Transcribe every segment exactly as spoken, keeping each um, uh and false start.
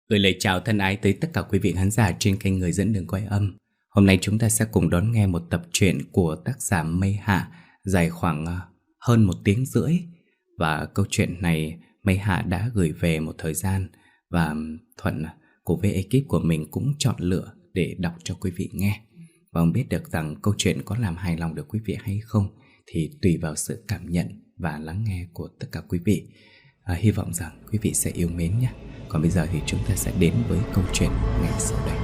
Gửi lời chào thân ái tới tất cả quý vị khán giả trên kênh Người Dẫn Đường Quay Âm. Hôm nay chúng ta sẽ cùng đón nghe một tập truyện của tác giả Mây Hạ, dài khoảng ờ, hơn một tiếng rưỡi. Và câu chuyện này Mây Hạ đã gửi về một thời gian, và Thuận cùng với ekip của mình cũng chọn lựa để đọc cho quý vị nghe. Và không biết được rằng câu chuyện có làm hài lòng được quý vị hay không thì tùy vào sự cảm nhận và lắng nghe của tất cả quý vị. à, Hy vọng rằng quý vị sẽ yêu mến nhé. Còn bây giờ thì chúng ta sẽ đến với câu chuyện ngay sau đây.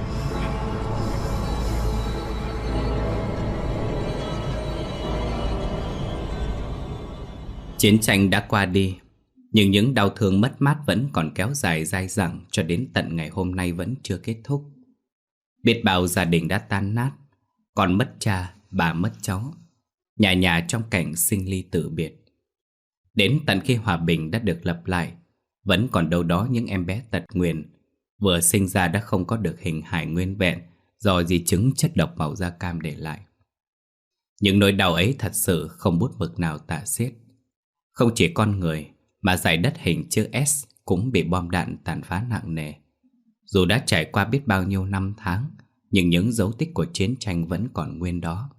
Chiến tranh đã qua đi, nhưng những đau thương mất mát vẫn còn kéo dài dai dẳng cho đến tận ngày hôm nay vẫn chưa kết thúc. Biết bao gia đình đã tan nát, con mất cha, bà mất cháu, nhà nhà trong cảnh sinh ly tử biệt. Đến tận khi hòa bình đã được lập lại, vẫn còn đâu đó những em bé tật nguyền vừa sinh ra đã không có được hình hài nguyên vẹn do di chứng chất độc màu da cam để lại. Những nỗi đau ấy thật sự không bút mực nào tả xiết. Không chỉ con người mà dải đất hình chữ S cũng bị bom đạn tàn phá nặng nề. Dù đã trải qua biết bao nhiêu năm tháng, nhưng những dấu tích của chiến tranh vẫn còn nguyên đó.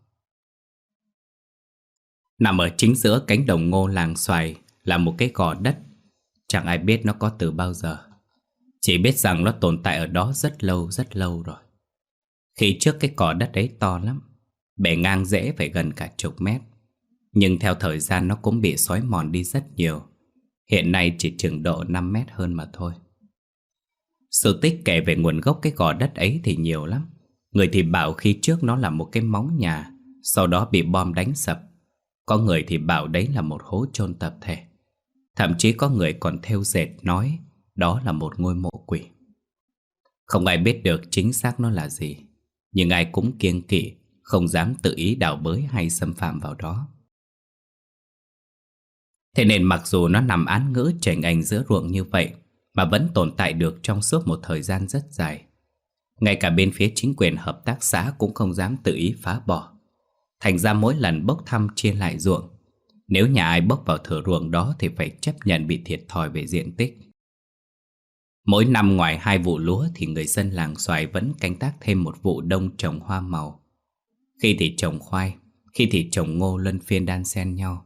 Nằm ở chính giữa cánh đồng ngô làng xoài là một cái gò đất. Chẳng ai biết nó có từ bao giờ, chỉ biết rằng nó tồn tại ở đó rất lâu rất lâu rồi. Khi trước cái cỏ đất ấy to lắm, bề ngang rễ phải gần cả chục mét. Nhưng theo thời gian nó cũng bị xói mòn đi rất nhiều. Hiện nay chỉ chừng độ năm mét hơn mà thôi. Sự tích kể về nguồn gốc cái gò đất ấy thì nhiều lắm. Người thì bảo khi trước nó là một cái móng nhà, sau đó bị bom đánh sập. Có người thì bảo đấy là một hố chôn tập thể. Thậm chí có người còn thêu dệt nói đó là một ngôi mộ quỷ. Không ai biết được chính xác nó là gì, nhưng ai cũng kiêng kỵ, không dám tự ý đào bới hay xâm phạm vào đó. Thế nên mặc dù nó nằm án ngữ chềnh ành giữa ruộng như vậy mà vẫn tồn tại được trong suốt một thời gian rất dài. Ngay cả bên phía chính quyền hợp tác xã cũng không dám tự ý phá bỏ. Thành ra mỗi lần bốc thăm chia lại ruộng, nếu nhà ai bốc vào thửa ruộng đó thì phải chấp nhận bị thiệt thòi về diện tích. Mỗi năm ngoài hai vụ lúa thì người dân làng xoài vẫn canh tác thêm một vụ đông trồng hoa màu. Khi thì trồng khoai, khi thì trồng ngô luân phiên đan xen nhau.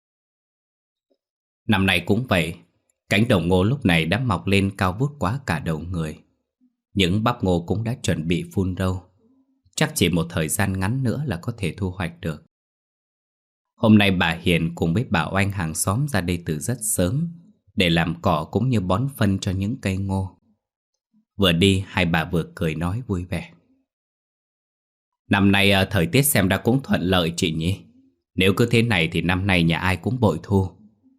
Năm nay cũng vậy, cánh đồng ngô lúc này đã mọc lên cao vút quá cả đầu người. Những bắp ngô cũng đã chuẩn bị phun râu. Chắc chỉ một thời gian ngắn nữa là có thể thu hoạch được. Hôm nay bà Hiền cùng với bà Oanh hàng xóm ra đây từ rất sớm để làm cỏ cũng như bón phân cho những cây ngô. Vừa đi hai bà vừa cười nói vui vẻ. Năm nay thời tiết xem ra cũng thuận lợi chị nhỉ. Nếu cứ thế này thì năm nay nhà ai cũng bội thu.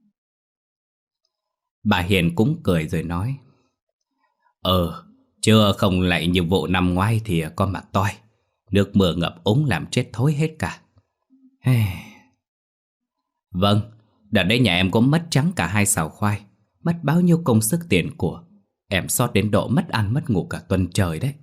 Bà Hiền cũng cười rồi nói: Ờ, chứ không lại như vụ năm ngoái thì có mà toi. Nước mưa ngập úng làm chết thối hết cả. Vâng, đợt đấy nhà em cũng mất trắng cả hai sào khoai. Mất bao nhiêu công sức tiền của. Em sót đến độ mất ăn mất ngủ cả tuần trời đấy.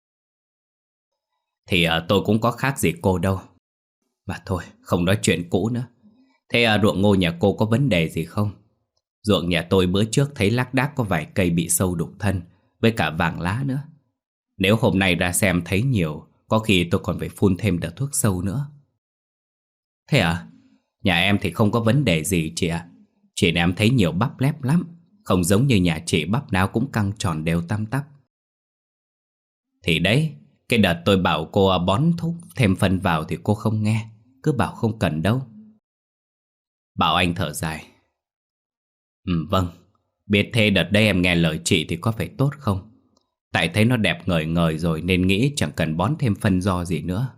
Thì à, tôi cũng có khác gì cô đâu. Mà thôi, không nói chuyện cũ nữa. Thế à, ruộng ngô nhà cô có vấn đề gì không? Ruộng nhà tôi bữa trước thấy lác đác có vài cây bị sâu đục thân, với cả vàng lá nữa. Nếu hôm nay ra xem thấy nhiều, có khi tôi còn phải phun thêm đợt thuốc sâu nữa. Thế à? Nhà em thì không có vấn đề gì chị ạ. Chị em thấy nhiều bắp lép lắm. Không giống như nhà chị bắp nào cũng căng tròn đều tăm tắp. Thì đấy, cái đợt tôi bảo cô bón thuốc thêm phân vào thì cô không nghe. Cứ bảo không cần đâu. Bảo Anh thở dài. Ừ vâng, biết thế đợt đây em nghe lời chị thì có phải tốt không? Tại thấy nó đẹp ngời ngời rồi nên nghĩ chẳng cần bón thêm phân do gì nữa.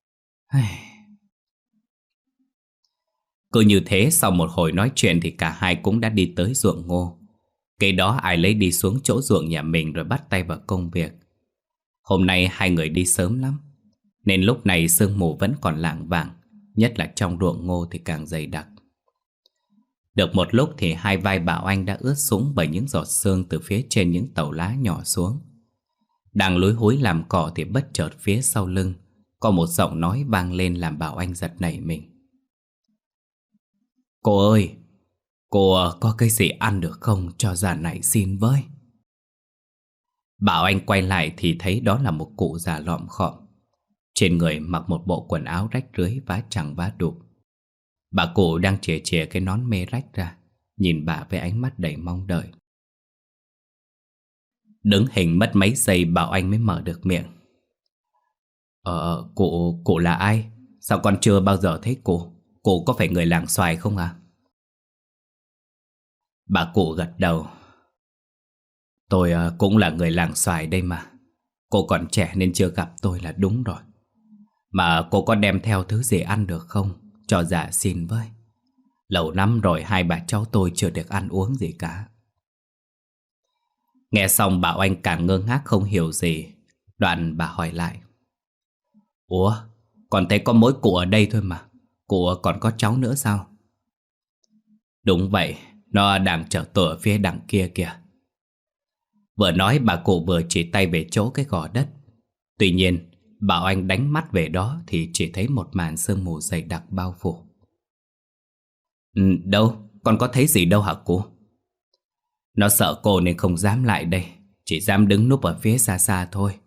Cứ như thế sau một hồi nói chuyện thì cả hai cũng đã đi tới ruộng ngô. Cây đó ai lấy đi xuống chỗ ruộng nhà mình rồi bắt tay vào công việc. Hôm nay hai người đi sớm lắm, nên lúc này sương mù vẫn còn lảng vảng, nhất là trong ruộng ngô thì càng dày đặc. Được một lúc thì hai vai Bảo Anh đã ướt sũng bởi những giọt sương từ phía trên những tàu lá nhỏ xuống. Đang lúi húi làm cỏ thì bất chợt phía sau lưng có một giọng nói vang lên làm Bảo Anh giật nảy mình. Cô ơi, cô có cái gì ăn được không cho già này xin với. Bảo Anh quay lại thì thấy đó là một cụ già lọm khọm. Trên người mặc một bộ quần áo rách rưới, vá chẳng vá đục. Bà cụ đang chìa chìa cái nón mê rách ra, nhìn bà với ánh mắt đầy mong đợi. Đứng hình mất mấy giây Bảo Anh mới mở được miệng. Ờ, cụ, cụ là ai? Sao con chưa bao giờ thấy cụ? Cụ có phải người làng Xoài không à? Bà cụ gật đầu. Tôi uh, cũng là người làng Xoài đây mà. Cô còn trẻ nên chưa gặp tôi là đúng rồi. Mà cô có đem theo thứ gì ăn được không? Cho dạ xin với. Lâu lắm rồi hai bà cháu tôi chưa được ăn uống gì cả. Nghe xong Bảo Anh càng ngơ ngác không hiểu gì. Đoạn bà hỏi lại. Ủa, còn thấy có mỗi cụ ở đây thôi mà. Cụ còn có cháu nữa sao? Đúng vậy, nó đang chở tôi ở phía đằng kia kìa. Vừa nói bà cụ vừa chỉ tay về chỗ cái gò đất. Tuy nhiên Bảo Anh đánh mắt về đó thì chỉ thấy một màn sương mù dày đặc bao phủ. Ừ, đâu, con có thấy gì đâu hả cụ? Nó sợ cô nên không dám lại đây, chỉ dám đứng núp ở phía xa xa thôi.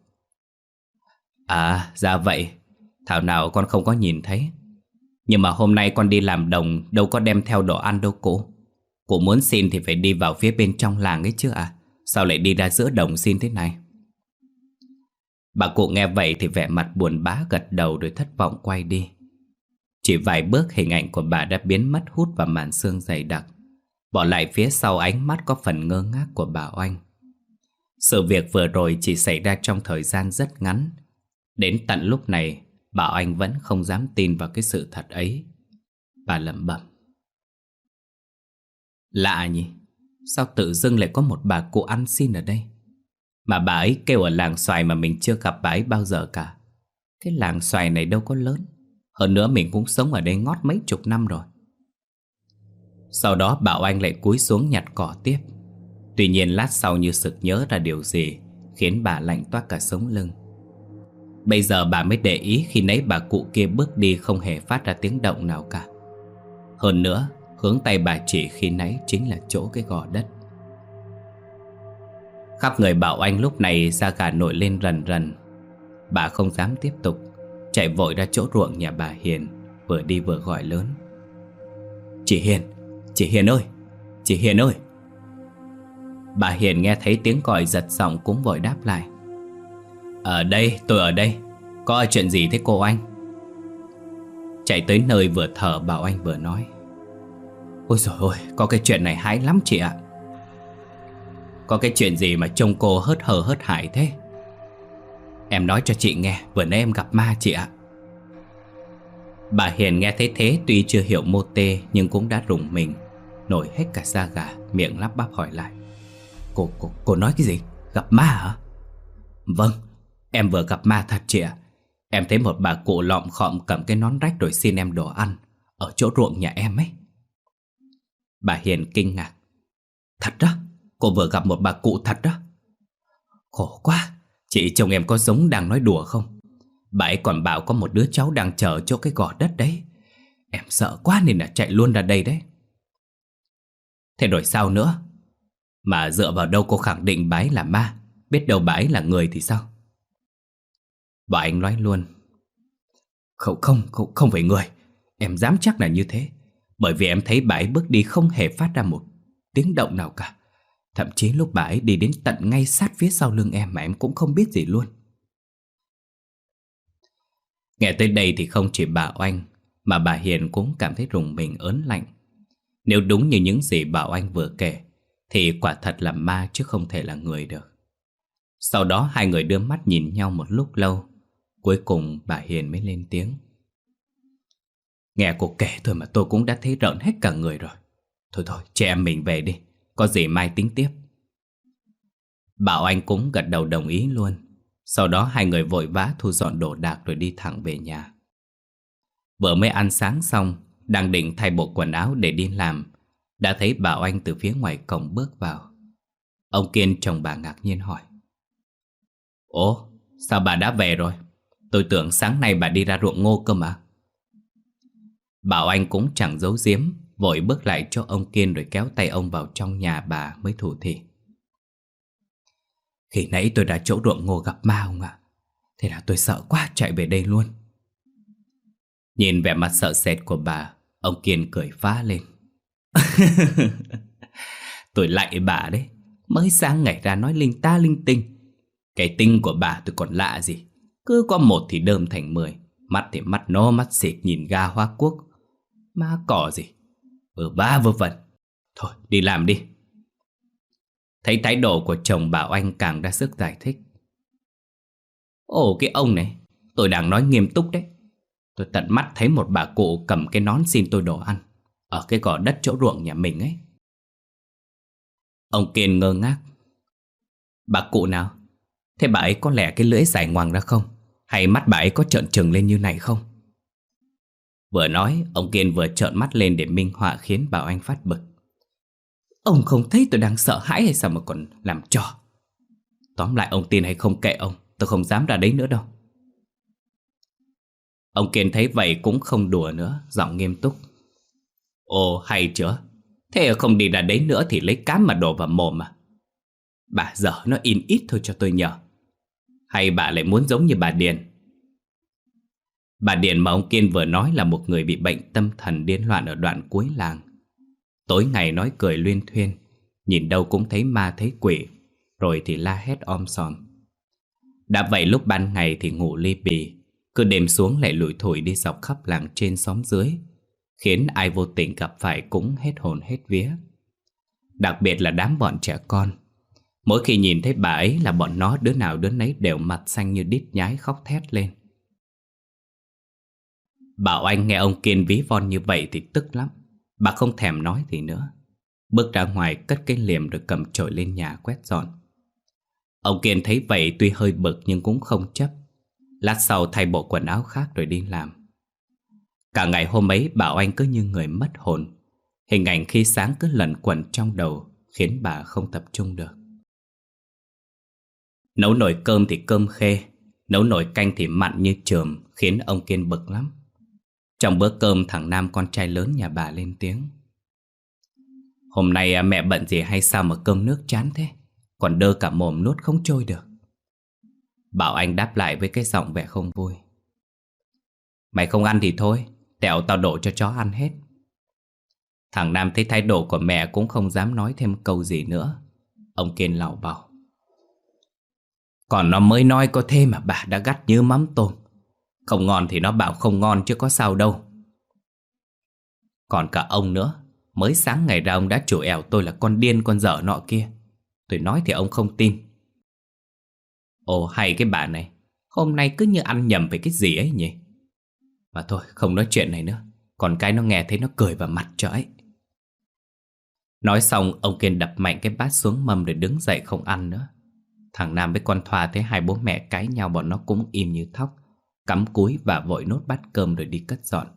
À, ra vậy. Thảo nào con không có nhìn thấy. Nhưng mà hôm nay con đi làm đồng đâu có đem theo đồ ăn đâu cụ. Cụ muốn xin thì phải đi vào phía bên trong làng ấy chứ à? Sao lại đi ra giữa đồng xin thế này? Bà cụ nghe vậy thì vẻ mặt buồn bã gật đầu rồi thất vọng quay đi. Chỉ vài bước hình ảnh của bà đã biến mất hút vào màn sương dày đặc, bỏ lại phía sau ánh mắt có phần ngơ ngác của Bảo Anh. Sự việc vừa rồi chỉ xảy ra trong thời gian rất ngắn. Đến tận lúc này Bảo Anh vẫn không dám tin vào cái sự thật ấy. Bà lẩm bẩm. Lạ nhỉ, sao tự dưng lại có một bà cụ ăn xin ở đây? Mà bà ấy kêu ở làng Xoài mà mình chưa gặp bà ấy bao giờ cả. Cái làng Xoài này đâu có lớn. Hơn nữa mình cũng sống ở đây ngót mấy chục năm rồi. Sau đó Bảo Anh lại cúi xuống nhặt cỏ tiếp. Tuy nhiên lát sau như sực nhớ ra điều gì, khiến bà lạnh toát cả sống lưng. Bây giờ bà mới để ý khi nãy bà cụ kia bước đi không hề phát ra tiếng động nào cả. Hơn nữa, hướng tay bà chỉ khi nãy chính là chỗ cái gò đất. Khắp người Bảo Anh lúc này da gà nổi lên rần rần. Bà không dám tiếp tục, chạy vội ra chỗ ruộng nhà bà Hiền, vừa đi vừa gọi lớn. Chị Hiền, chị Hiền ơi, chị Hiền ơi. Bà Hiền nghe thấy tiếng gọi giật giọng cũng vội đáp lại. Ở đây, tôi ở đây. Có chuyện gì thế cô anh? Chạy tới nơi vừa thở Bảo Anh vừa nói. Ôi dồi ôi, có cái chuyện này hãi lắm chị ạ. Có cái chuyện gì mà trông cô hớt hờ hớt hải thế? Em nói cho chị nghe, vừa nãy em gặp ma chị ạ. Bà Hiền nghe thấy thế tuy chưa hiểu mô tê nhưng cũng đã rùng mình, nổi hết cả da gà, miệng lắp bắp hỏi lại. Cô, cô, cô nói cái gì? Gặp ma hả? Vâng, em vừa gặp ma thật chị ạ. Em thấy một bà cụ lọm khọm cầm cái nón rách rồi xin em đồ ăn ở chỗ ruộng nhà em ấy. Bà Hiền kinh ngạc. Thật đó? Cô vừa gặp một bà cụ thật đó? Khổ quá, chị chồng em có giống đang nói đùa không? Bà ấy còn bảo có một đứa cháu đang chờ chỗ cái gò đất đấy. Em sợ quá nên là chạy luôn ra đây đấy. Thế rồi sao nữa? Mà dựa vào đâu cô khẳng định bà ấy là ma? Biết đâu bà ấy là người thì sao? Bà Anh nói luôn. Không, không, không, không phải người. Em dám chắc là như thế. Bởi vì em thấy bà ấy bước đi không hề phát ra một tiếng động nào cả. Thậm chí lúc bà ấy đi đến tận ngay sát phía sau lưng em mà em cũng không biết gì luôn. Nghe tới đây thì không chỉ bà Oanh mà bà Hiền cũng cảm thấy rùng mình ớn lạnh. Nếu đúng như những gì bà Oanh vừa kể thì quả thật là ma chứ không thể là người được. Sau đó hai người đưa mắt nhìn nhau một lúc lâu. Cuối cùng bà Hiền mới lên tiếng. Nghe cô kể thôi mà tôi cũng đã thấy rợn hết cả người rồi. Thôi thôi, chị em mình về đi. Có gì mai tính tiếp. Bảo Anh cũng gật đầu đồng ý luôn. Sau đó hai người vội vã thu dọn đồ đạc rồi đi thẳng về nhà. Vừa mới ăn sáng xong, đang định thay bộ quần áo để đi làm, đã thấy Bảo Anh từ phía ngoài cổng bước vào. Ông Kiên chồng bà ngạc nhiên hỏi. Ồ, sao bà đã về rồi? Tôi tưởng sáng nay bà đi ra ruộng ngô cơ mà. Bảo Anh cũng chẳng giấu giếm, vội bước lại cho ông Kiên rồi kéo tay ông vào trong nhà bà mới thủ thỉ. Khi nãy tôi đã chỗ ruộng ngô gặp ma ông ạ. Thế là tôi sợ quá chạy về đây luôn. Nhìn vẻ mặt sợ sệt của bà, ông Kiên cười phá lên. Tôi lạy bà đấy. Mới sáng ngày ra nói linh ta linh tinh. Cái tinh của bà tôi còn lạ gì. Cứ có một thì đơm thành mười. Mắt thì mắt nó mắt xịt nhìn ga hoa quốc. Ma cỏ gì. Vớ va vớ vẩn. Thôi đi làm đi. Thấy thái độ của chồng bà Oanh càng ra sức giải thích. Ồ cái ông này, tôi đang nói nghiêm túc đấy. Tôi tận mắt thấy một bà cụ cầm cái nón xin tôi đồ ăn ở cái gò đất chỗ ruộng nhà mình ấy. Ông Kiên ngơ ngác. Bà cụ nào? Thế bà ấy có lẻ cái lưỡi dài ngoằng ra không? Hay mắt bà ấy có trợn trừng lên như này không? Vừa nói, ông Kiên vừa trợn mắt lên để minh họa khiến bà Oanh phát bực. Ông không thấy tôi đang sợ hãi hay sao mà còn làm trò? Tóm lại ông tin hay không kệ ông, tôi không dám ra đấy nữa đâu. Ông Kiên thấy vậy cũng không đùa nữa, giọng nghiêm túc. Ồ hay chưa? Thế không đi ra đấy nữa thì lấy cám mà đổ vào mồm à? Bà dở nó in ít thôi cho tôi nhờ. Hay bà lại muốn giống như bà Điền? Bà Điền mà ông Kiên vừa nói là một người bị bệnh tâm thần điên loạn ở đoạn cuối làng. Tối ngày nói cười luyên thuyên, nhìn đâu cũng thấy ma thấy quỷ, rồi thì la hét om sòm. Đã vậy lúc ban ngày thì ngủ li bì, cứ đêm xuống lại lủi thủi đi dọc khắp làng trên xóm dưới, khiến ai vô tình gặp phải cũng hết hồn hết vía. Đặc biệt là đám bọn trẻ con. Mỗi khi nhìn thấy bà ấy là bọn nó đứa nào đứa nấy đều mặt xanh như đít nhái khóc thét lên. Bảo Anh nghe ông Kiên ví von như vậy thì tức lắm. Bà không thèm nói gì nữa, bước ra ngoài cất cái liềm rồi cầm chổi lên nhà quét dọn. Ông Kiên thấy vậy tuy hơi bực nhưng cũng không chấp. Lát sau thay bộ quần áo khác rồi đi làm. Cả ngày hôm ấy Bảo Anh cứ như người mất hồn. Hình ảnh khi sáng cứ lẩn quẩn trong đầu, khiến bà không tập trung được. Nấu nồi cơm thì cơm khê, nấu nồi canh thì mặn như chườm, khiến ông Kiên bực lắm. Trong bữa cơm thằng Nam con trai lớn nhà bà lên tiếng. Hôm nay mẹ bận gì hay sao mà cơm nước chán thế? Còn đơ cả mồm nuốt không trôi được. Bảo Anh đáp lại với cái giọng vẻ không vui. Mày không ăn thì thôi, tẹo tao đổ cho chó ăn hết. Thằng Nam thấy thái độ của mẹ cũng không dám nói thêm câu gì nữa. Ông Kiên lảo bảo. Còn nó mới nói có thế mà bà đã gắt như mắm tôm. Không ngon thì nó bảo không ngon chứ có sao đâu. Còn cả ông nữa, mới sáng ngày ra ông đã chửi ẻo tôi là con điên con dở nọ kia. Tôi nói thì ông không tin. Ồ hay cái bà này, hôm nay cứ như ăn nhầm về cái gì ấy nhỉ. Mà thôi không nói chuyện này nữa, còn cái nó nghe thấy nó cười vào mặt cho ấy. Nói xong ông Kiên đập mạnh cái bát xuống mâm rồi đứng dậy không ăn nữa. Thằng Nam với con Thoa thấy hai bố mẹ cãi nhau, bọn nó cũng im như thóc, cắm cúi và vội nốt bát cơm rồi đi cất dọn.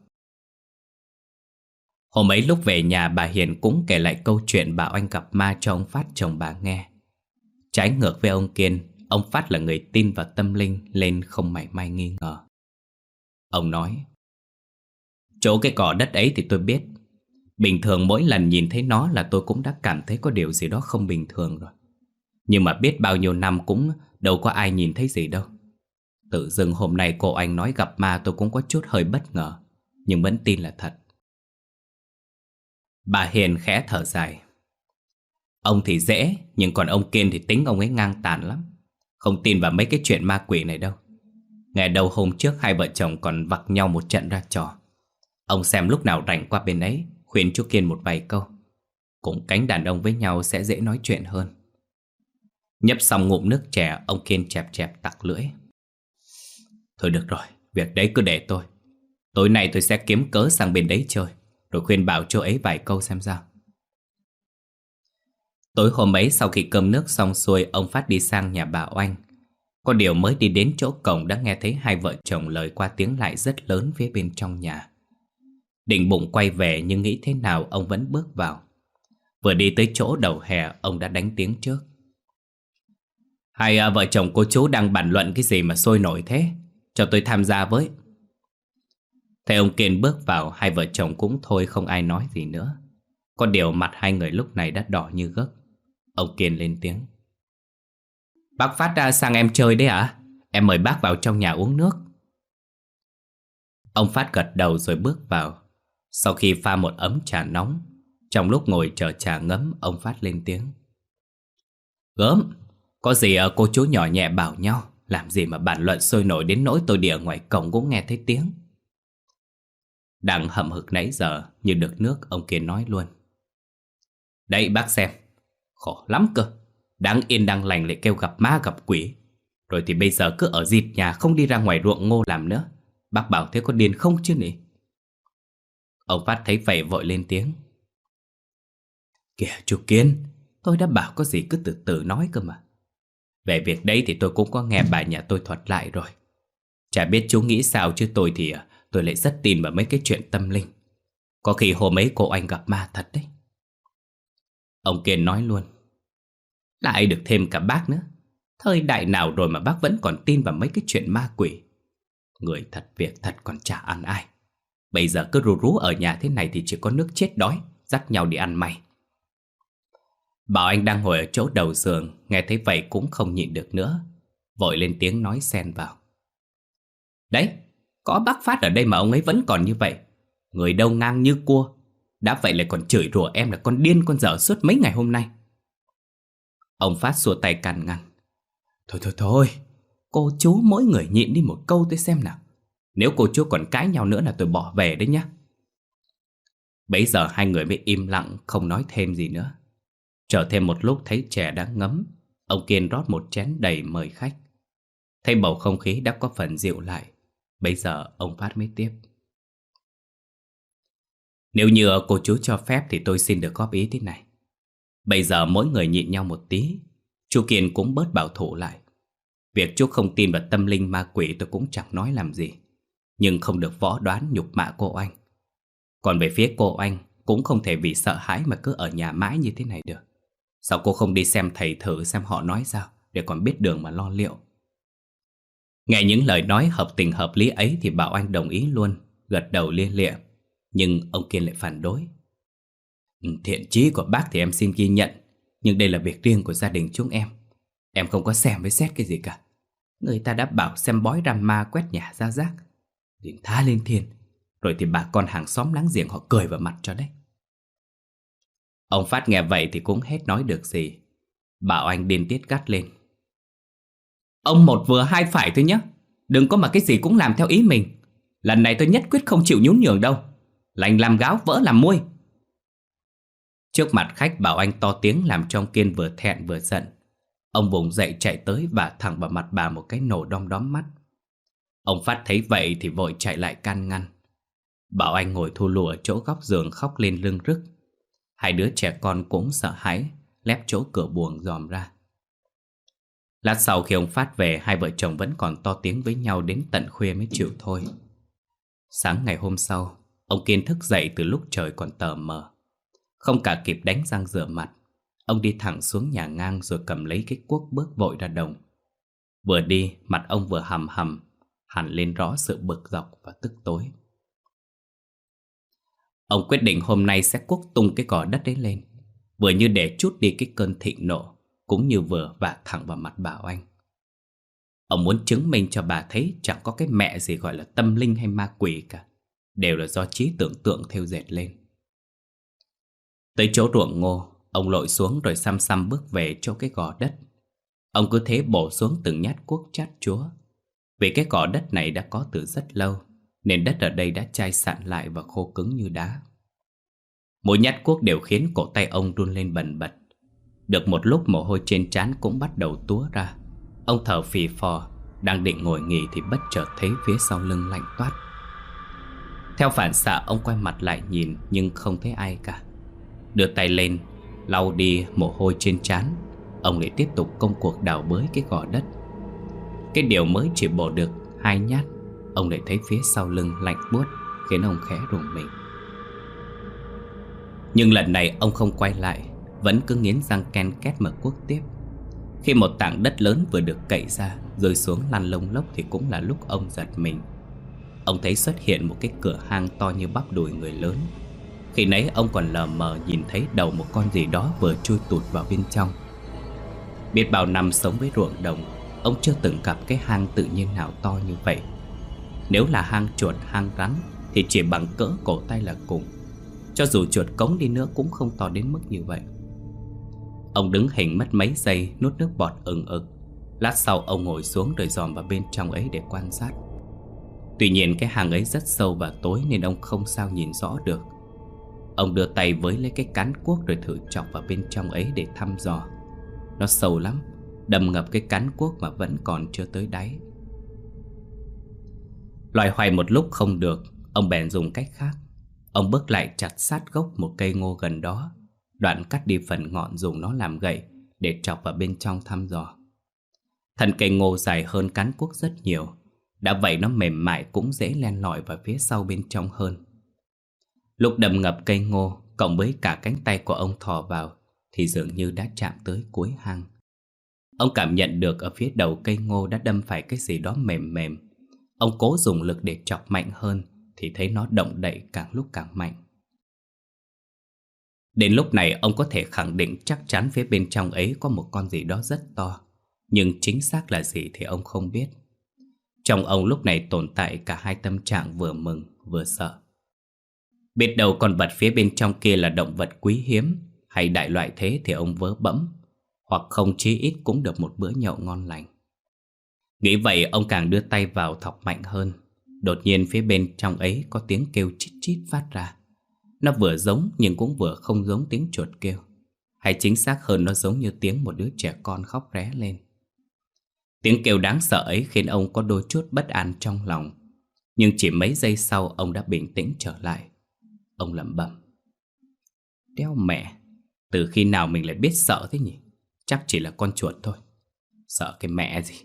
Hôm ấy lúc về nhà bà Hiền cũng kể lại câu chuyện bà Oanh gặp ma cho ông Phát chồng bà nghe. Trái ngược với ông Kiên, ông Phát là người tin vào tâm linh nên không mảy may nghi ngờ. Ông nói, chỗ cái cỏ đất ấy thì tôi biết. Bình thường mỗi lần nhìn thấy nó là tôi cũng đã cảm thấy có điều gì đó không bình thường rồi. Nhưng mà biết bao nhiêu năm cũng đâu có ai nhìn thấy gì đâu. Tự dưng hôm nay cô Anh nói gặp ma tôi cũng có chút hơi bất ngờ, nhưng vẫn tin là thật. Bà Hiền khẽ thở dài. Ông thì dễ, nhưng còn ông Kiên thì tính ông ấy ngang tàn lắm. Không tin vào mấy cái chuyện ma quỷ này đâu. Ngày đầu hôm trước hai vợ chồng còn vặc nhau một trận ra trò. Ông xem lúc nào rảnh qua bên ấy, khuyên chú Kiên một vài câu. Cũng cánh đàn ông với nhau sẽ dễ nói chuyện hơn. Nhấp xong ngụm nước chè, ông Kiên chẹp chẹp tặc lưỡi. Thôi được rồi, việc đấy cứ để tôi. Tối nay tôi sẽ kiếm cớ sang bên đấy chơi, rồi khuyên bảo chỗ ấy vài câu xem sao. Tối hôm ấy sau khi cơm nước xong xuôi, ông Phát đi sang nhà bà Oanh. Có điều mới đi đến chỗ cổng đã nghe thấy hai vợ chồng lời qua tiếng lại rất lớn phía bên trong nhà. Định bụng quay về nhưng nghĩ thế nào ông vẫn bước vào. Vừa đi tới chỗ đầu hè, ông đã đánh tiếng trước. Hai à, vợ chồng cô chú đang bàn luận cái gì mà sôi nổi thế? Cho tôi tham gia với. Thấy ông Kiên bước vào, hai vợ chồng cũng thôi không ai nói gì nữa. Có điều mặt hai người lúc này đã đỏ như gấc. Ông Kiên lên tiếng. Bác Phát ra sang em chơi đấy à? Em mời bác vào trong nhà uống nước. Ông Phát gật đầu rồi bước vào. Sau khi pha một ấm trà nóng, trong lúc ngồi chờ trà ngấm, ông Phát lên tiếng. Gớm, có gì cô chú nhỏ nhẹ bảo nhau, làm gì mà bàn luận sôi nổi đến nỗi tôi đi ở ngoài cổng cũng nghe thấy tiếng. Đang hậm hực nãy giờ, như được nước, ông kia nói luôn. Đấy bác xem, khổ lắm cơ. Đáng yên đang lành lại kêu gặp ma gặp quỷ. Rồi thì bây giờ cứ ở dịp nhà không đi ra ngoài ruộng ngô làm nữa. Bác bảo thế có điên không chứ nhỉ? Ông Phát thấy vậy vội lên tiếng. Kìa chú Kiên, tôi đã bảo có gì cứ từ từ nói cơ mà. Về việc đấy thì tôi cũng có nghe bà nhà tôi thuật lại rồi. Chả biết chú nghĩ sao chứ tôi thì tôi lại rất tin vào mấy cái chuyện tâm linh. Có khi hôm ấy cô anh gặp ma thật đấy. Ông Kiên nói luôn. Lại được thêm cả bác nữa. Thời đại nào rồi mà bác vẫn còn tin vào mấy cái chuyện ma quỷ. Người thật việc thật còn chả ăn ai. Bây giờ cứ rú rú ở nhà thế này thì chỉ có nước chết đói, dắt nhau đi ăn mày. Bảo Anh đang ngồi ở chỗ đầu giường, nghe thấy vậy cũng không nhịn được nữa, vội lên tiếng nói xen vào. Đấy, có bác Phát ở đây mà ông ấy vẫn còn như vậy. Người đâu ngang như cua. Đã vậy lại còn chửi rủa em là con điên con dở suốt mấy ngày hôm nay. Ông Phát xua tay can ngăn. Thôi thôi thôi, cô chú mỗi người nhịn đi một câu tôi xem nào. Nếu cô chú còn cãi nhau nữa là tôi bỏ về đấy nhá. Bấy giờ hai người mới im lặng không nói thêm gì nữa. Chờ thêm một lúc thấy chè đã ngấm, ông Kiên rót một chén đầy mời khách. Thấy bầu không khí đã có phần dịu lại, bây giờ ông Phát mới tiếp. Nếu như cô chú cho phép thì tôi xin được góp ý thế này. Bây giờ mỗi người nhịn nhau một tí. Chú Kiên cũng bớt bảo thủ lại. Việc chú không tin vào tâm linh ma quỷ tôi cũng chẳng nói làm gì, nhưng không được võ đoán nhục mạ cô anh. Còn về phía cô anh, cũng không thể vì sợ hãi mà cứ ở nhà mãi như thế này được. Sao cô không đi xem thầy thử xem họ nói sao, để còn biết đường mà lo liệu. Nghe những lời nói hợp tình hợp lý ấy thì Bảo Anh đồng ý luôn, gật đầu lia lịa. Nhưng ông Kiên lại phản đối. Thiện chí của bác thì em xin ghi nhận, nhưng đây là việc riêng của gia đình chúng em. Em không có xem với xét cái gì cả. Người ta đã bảo xem bói rằm ma quét nhà ra rác, liền tha lên thiên. Rồi thì bà con hàng xóm láng giềng họ cười vào mặt cho đấy. Ông Phát nghe vậy thì cũng hết nói được gì. Bảo Anh điên tiết gắt lên. Ông một vừa hai phải thôi nhé. Đừng có mà cái gì cũng làm theo ý mình. Lần này tôi nhất quyết không chịu nhún nhường đâu. Lành làm gáo vỡ làm muôi. Trước mặt khách Bảo Anh to tiếng làm cho ông Kiên vừa thẹn vừa giận. Ông vùng dậy chạy tới và thẳng vào mặt bà một cái nổ đom đóm mắt. Ông Phát thấy vậy thì vội chạy lại can ngăn. Bảo Anh ngồi thu lù ở chỗ góc giường khóc lên lưng rức. Hai đứa trẻ con cũng sợ hãi, lép chỗ cửa buồng dòm ra. Lát sau khi ông Phát về, hai vợ chồng vẫn còn to tiếng với nhau đến tận khuya mới chịu thôi. Sáng ngày hôm sau, ông Kiên thức dậy từ lúc trời còn tờ mờ. Không cả kịp đánh răng rửa mặt, ông đi thẳng xuống nhà ngang rồi cầm lấy cái cuốc bước vội ra đồng. Vừa đi, mặt ông vừa hầm hầm, hẳn lên rõ sự bực dọc và tức tối. Ông quyết định hôm nay sẽ cuốc tung cái cỏ đất ấy lên, vừa như để trút đi cái cơn thịnh nộ, cũng như vừa vả thẳng vào mặt Bảo Anh. Ông muốn chứng minh cho bà thấy chẳng có cái mẹ gì gọi là tâm linh hay ma quỷ cả, đều là do trí tưởng tượng thêu dệt lên. Tới chỗ ruộng ngô, ông lội xuống rồi xăm xăm bước về chỗ cái gò đất. Ông cứ thế bổ xuống từng nhát cuốc chát chúa. Vì cái gò đất này đã có từ rất lâu, nên đất ở đây đã chai sạn lại và khô cứng như đá. Mỗi nhát cuốc đều khiến cổ tay ông run lên bần bật. Được một lúc mồ hôi trên trán cũng bắt đầu túa ra. Ông thở phì phò, đang định ngồi nghỉ thì bất chợt thấy phía sau lưng lạnh toát. Theo phản xạ ông quay mặt lại nhìn nhưng không thấy ai cả. Đưa tay lên, lau đi mồ hôi trên trán. Ông lại tiếp tục công cuộc đào bới cái gò đất. Cái điều mới chỉ bổ được hai nhát, ông lại thấy phía sau lưng lạnh buốt, khiến ông khẽ rùng mình. Nhưng lần này ông không quay lại, vẫn cứ nghiến răng ken két mở cuốc tiếp. Khi một tảng đất lớn vừa được cậy ra, rơi xuống lăn lông lốc thì cũng là lúc ông giật mình. Ông thấy xuất hiện một cái cửa hang to như bắp đùi người lớn. Khi nãy ông còn lờ mờ nhìn thấy đầu một con gì đó vừa chui tụt vào bên trong. Biết bao năm sống với ruộng đồng, ông chưa từng gặp cái hang tự nhiên nào to như vậy. Nếu là hang chuột, hang rắn thì chỉ bằng cỡ cổ tay là cùng. Cho dù chuột cống đi nữa cũng không to đến mức như vậy. Ông đứng hình mất mấy giây, nuốt nước bọt ừng ực. Lát sau ông ngồi xuống rồi dòm vào bên trong ấy để quan sát. Tuy nhiên cái hang ấy rất sâu và tối nên ông không sao nhìn rõ được. Ông đưa tay với lấy cái cán cuốc rồi thử chọc vào bên trong ấy để thăm dò. Nó sâu lắm, đầm ngập cái cán cuốc mà vẫn còn chưa tới đáy. Loài hoài một lúc không được, ông bèn dùng cách khác. Ông bước lại chặt sát gốc một cây ngô gần đó, đoạn cắt đi phần ngọn dùng nó làm gậy để chọc vào bên trong thăm dò. Thân cây ngô dài hơn cán cuốc rất nhiều, đã vậy nó mềm mại cũng dễ len lỏi vào phía sau bên trong hơn. Lúc đầm ngập cây ngô cộng với cả cánh tay của ông thò vào thì dường như đã chạm tới cuối hang. Ông cảm nhận được ở phía đầu cây ngô đã đâm phải cái gì đó mềm mềm. Ông cố dùng lực để chọc mạnh hơn thì thấy nó động đậy càng lúc càng mạnh. Đến lúc này ông có thể khẳng định chắc chắn phía bên trong ấy có một con gì đó rất to, nhưng chính xác là gì thì ông không biết. Trong ông lúc này tồn tại cả hai tâm trạng vừa mừng vừa sợ. Biết đâu con vật phía bên trong kia là động vật quý hiếm hay đại loại thế thì ông vớ bẫm, hoặc không chí ít cũng được một bữa nhậu ngon lành. Nghĩ vậy ông càng đưa tay vào thọc mạnh hơn. Đột nhiên phía bên trong ấy có tiếng kêu chít chít phát ra. Nó vừa giống nhưng cũng vừa không giống tiếng chuột kêu. Hay chính xác hơn nó giống như tiếng một đứa trẻ con khóc ré lên. Tiếng kêu đáng sợ ấy khiến ông có đôi chút bất an trong lòng. Nhưng chỉ mấy giây sau ông đã bình tĩnh trở lại. Ông lẩm bẩm: đéo mẹ, từ khi nào mình lại biết sợ thế nhỉ? Chắc chỉ là con chuột thôi. Sợ cái mẹ gì.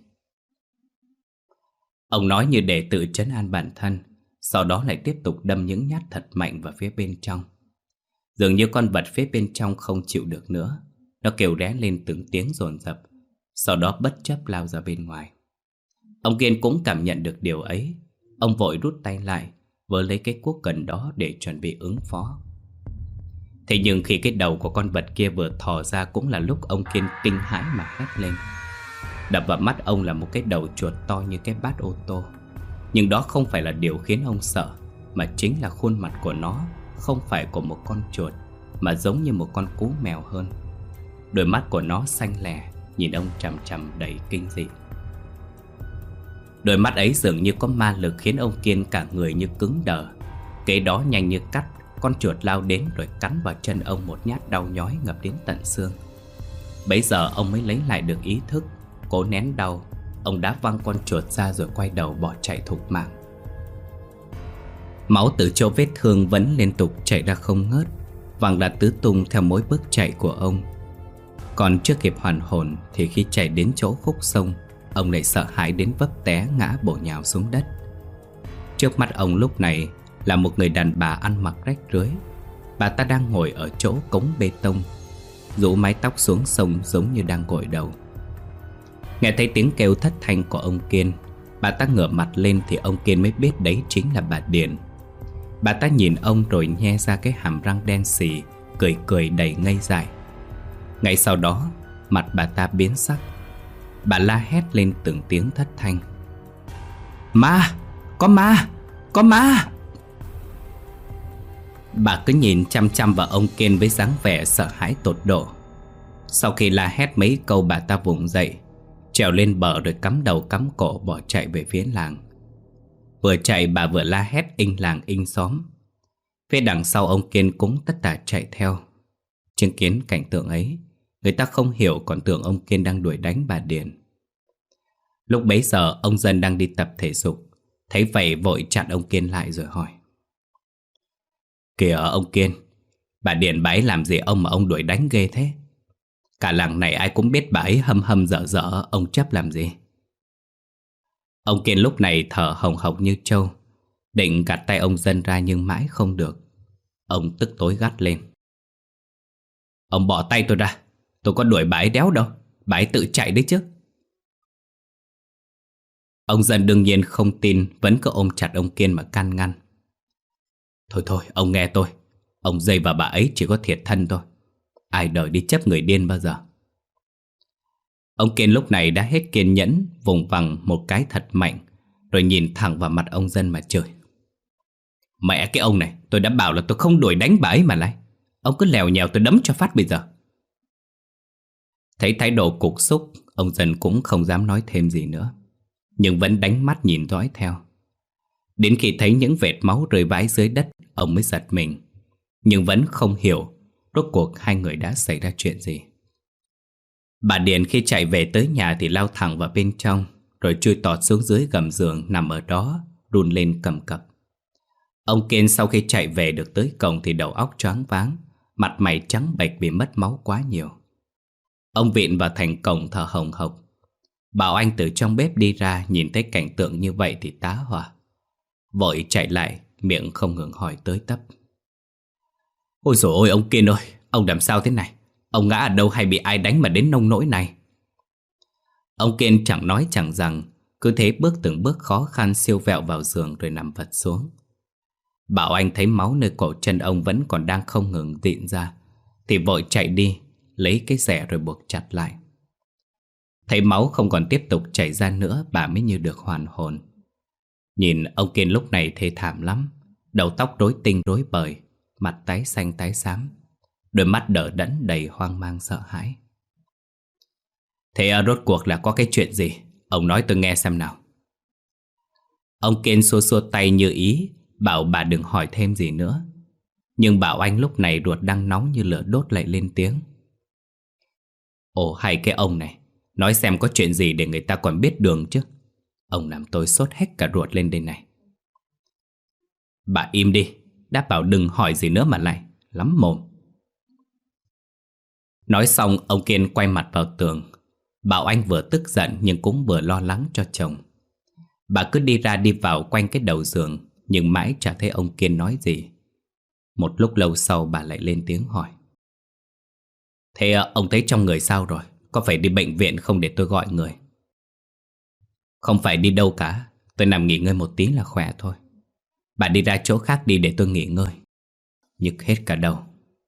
Ông nói như để tự trấn an bản thân, sau đó lại tiếp tục đâm những nhát thật mạnh vào phía bên trong. Dường như con vật phía bên trong không chịu được nữa. Nó kêu ré lên từng tiếng dồn dập, sau đó bất chấp lao ra bên ngoài. Ông Kiên cũng cảm nhận được điều ấy. Ông vội rút tay lại, vớ lấy cái cuốc gần đó để chuẩn bị ứng phó. Thế nhưng khi cái đầu của con vật kia vừa thò ra cũng là lúc ông Kiên kinh hãi mà hét lên. Đập vào mắt ông là một cái đầu chuột to như cái bát ô tô. Nhưng đó không phải là điều khiến ông sợ, mà chính là khuôn mặt của nó không phải của một con chuột, mà giống như một con cú mèo hơn. Đôi mắt của nó xanh lè, nhìn ông chằm chằm đầy kinh dị. Đôi mắt ấy dường như có ma lực khiến ông Kiên cả người như cứng đờ. Kế đó nhanh như cắt, con chuột lao đến rồi cắn vào chân ông một nhát đau nhói ngập đến tận xương. Bấy giờ ông mới lấy lại được ý thức. Cố nén đau, ông đá văng con chuột ra rồi quay đầu bỏ chạy thục mạng. Máu từ chỗ vết thương vẫn liên tục chảy ra không ngớt, văng ra tứ tung theo mỗi bước chạy của ông. Còn chưa kịp hoàn hồn thì khi chạy đến chỗ khúc sông, ông lại sợ hãi đến vấp té ngã bổ nhào xuống đất. Trước mắt ông lúc này là một người đàn bà ăn mặc rách rưới. Bà ta đang ngồi ở chỗ cống bê tông, rũ mái tóc xuống sông giống như đang gội đầu. Nghe thấy tiếng kêu thất thanh của ông Kiên, bà ta ngửa mặt lên thì ông Kiên mới biết đấy chính là bà Điền. Bà ta nhìn ông rồi nhe ra cái hàm răng đen xì, cười cười đầy ngây dại. Ngay sau đó, mặt bà ta biến sắc. Bà la hét lên từng tiếng thất thanh: Ma! Có ma! Có ma! Bà cứ nhìn chăm chăm vào ông Kiên với dáng vẻ sợ hãi tột độ. Sau khi la hét mấy câu, bà ta vùng dậy, trèo lên bờ rồi cắm đầu cắm cổ bỏ chạy về phía làng. Vừa chạy bà vừa la hét inh làng inh xóm. Phía đằng sau ông Kiên cũng tất tả chạy theo. Chứng kiến cảnh tượng ấy, người ta không hiểu còn tưởng ông Kiên đang đuổi đánh bà Điền. Lúc bấy giờ ông Dân đang đi tập thể dục, thấy vậy vội chặn ông Kiên lại rồi hỏi: Kìa ông Kiên, bà Điền bà ấy làm gì ông mà ông đuổi đánh ghê thế? Cả làng này ai cũng biết bà ấy hâm hâm dở dở, ông chấp làm gì? Ông Kiên lúc này thở hồng hộc như trâu, định gạt tay ông Dân ra nhưng mãi không được. Ông tức tối gắt lên: Ông bỏ tay tôi ra, tôi có đuổi bà ấy đéo đâu, bà ấy tự chạy đấy chứ. Ông Dân đương nhiên không tin, vẫn cứ ôm chặt ông Kiên mà can ngăn: Thôi thôi, ông nghe tôi, ông dây vào bà ấy chỉ có thiệt thân thôi, ai đời đi chấp người điên bao giờ. Ông Kiên lúc này đã hết kiên nhẫn, vùng vằng một cái thật mạnh, rồi nhìn thẳng vào mặt ông Dân mà chửi. Mẹ cái ông này, tôi đã bảo là tôi không đuổi đánh bà ấy mà lại. Ông cứ lèo nhèo tôi đấm cho phát bây giờ. Thấy thái độ cục xúc, ông Dân cũng không dám nói thêm gì nữa, nhưng vẫn đánh mắt nhìn dõi theo. Đến khi thấy những vệt máu rơi vãi dưới đất, ông mới giật mình, nhưng vẫn không hiểu rốt cuộc hai người đã xảy ra chuyện gì. Bà Điền khi chạy về tới nhà thì lao thẳng vào bên trong, rồi chui tọt xuống dưới gầm giường nằm ở đó, run lên cầm cập. Ông Kiên sau khi chạy về được tới cổng thì đầu óc choáng váng, mặt mày trắng bệch vì mất máu quá nhiều. Ông vịn vào thành cổng thở hồng hộc. Bảo Anh từ trong bếp đi ra, nhìn thấy cảnh tượng như vậy thì tá hỏa. Vội chạy lại, miệng không ngừng hỏi tới tấp. Ôi dồi ôi ông Kiên ơi, ông làm sao thế này? Ông ngã ở đâu hay bị ai đánh mà đến nông nỗi này? Ông Kiên chẳng nói chẳng rằng, cứ thế bước từng bước khó khăn siêu vẹo vào giường rồi nằm vật xuống. Bảo Anh thấy máu nơi cổ chân ông vẫn còn đang không ngừng rịn ra, thì vội chạy đi, lấy cái rẻ rồi buộc chặt lại. Thấy máu không còn tiếp tục chảy ra nữa, bà mới như được hoàn hồn. Nhìn ông Kiên lúc này thê thảm lắm, đầu tóc rối tinh rối bời, mặt tái xanh tái xám, đôi mắt đờ đẫn đầy hoang mang sợ hãi. Thế à, rốt cuộc là có cái chuyện gì? Ông nói tôi nghe xem nào. Ông Kiên xua xua tay như ý, bảo bà đừng hỏi thêm gì nữa. Nhưng Bảo Anh lúc này ruột đang nóng như lửa đốt lại lên tiếng. Ồ hay cái ông này, nói xem có chuyện gì để người ta còn biết đường chứ. Ông làm tôi sốt hết cả ruột lên đây này. Bà im đi, đã bảo đừng hỏi gì nữa mà lại, lắm mồm. Nói xong ông Kiên quay mặt vào tường. Bảo Anh vừa tức giận nhưng cũng vừa lo lắng cho chồng. Bà cứ đi ra đi vào quanh cái đầu giường, nhưng mãi chả thấy ông Kiên nói gì. Một lúc lâu sau bà lại lên tiếng hỏi. Thế ông thấy trong người sao rồi? Có phải đi bệnh viện không để tôi gọi người? Không phải đi đâu cả, tôi nằm nghỉ ngơi một tí là khỏe thôi. Bà đi ra chỗ khác đi để tôi nghỉ ngơi. Nhức hết cả đầu.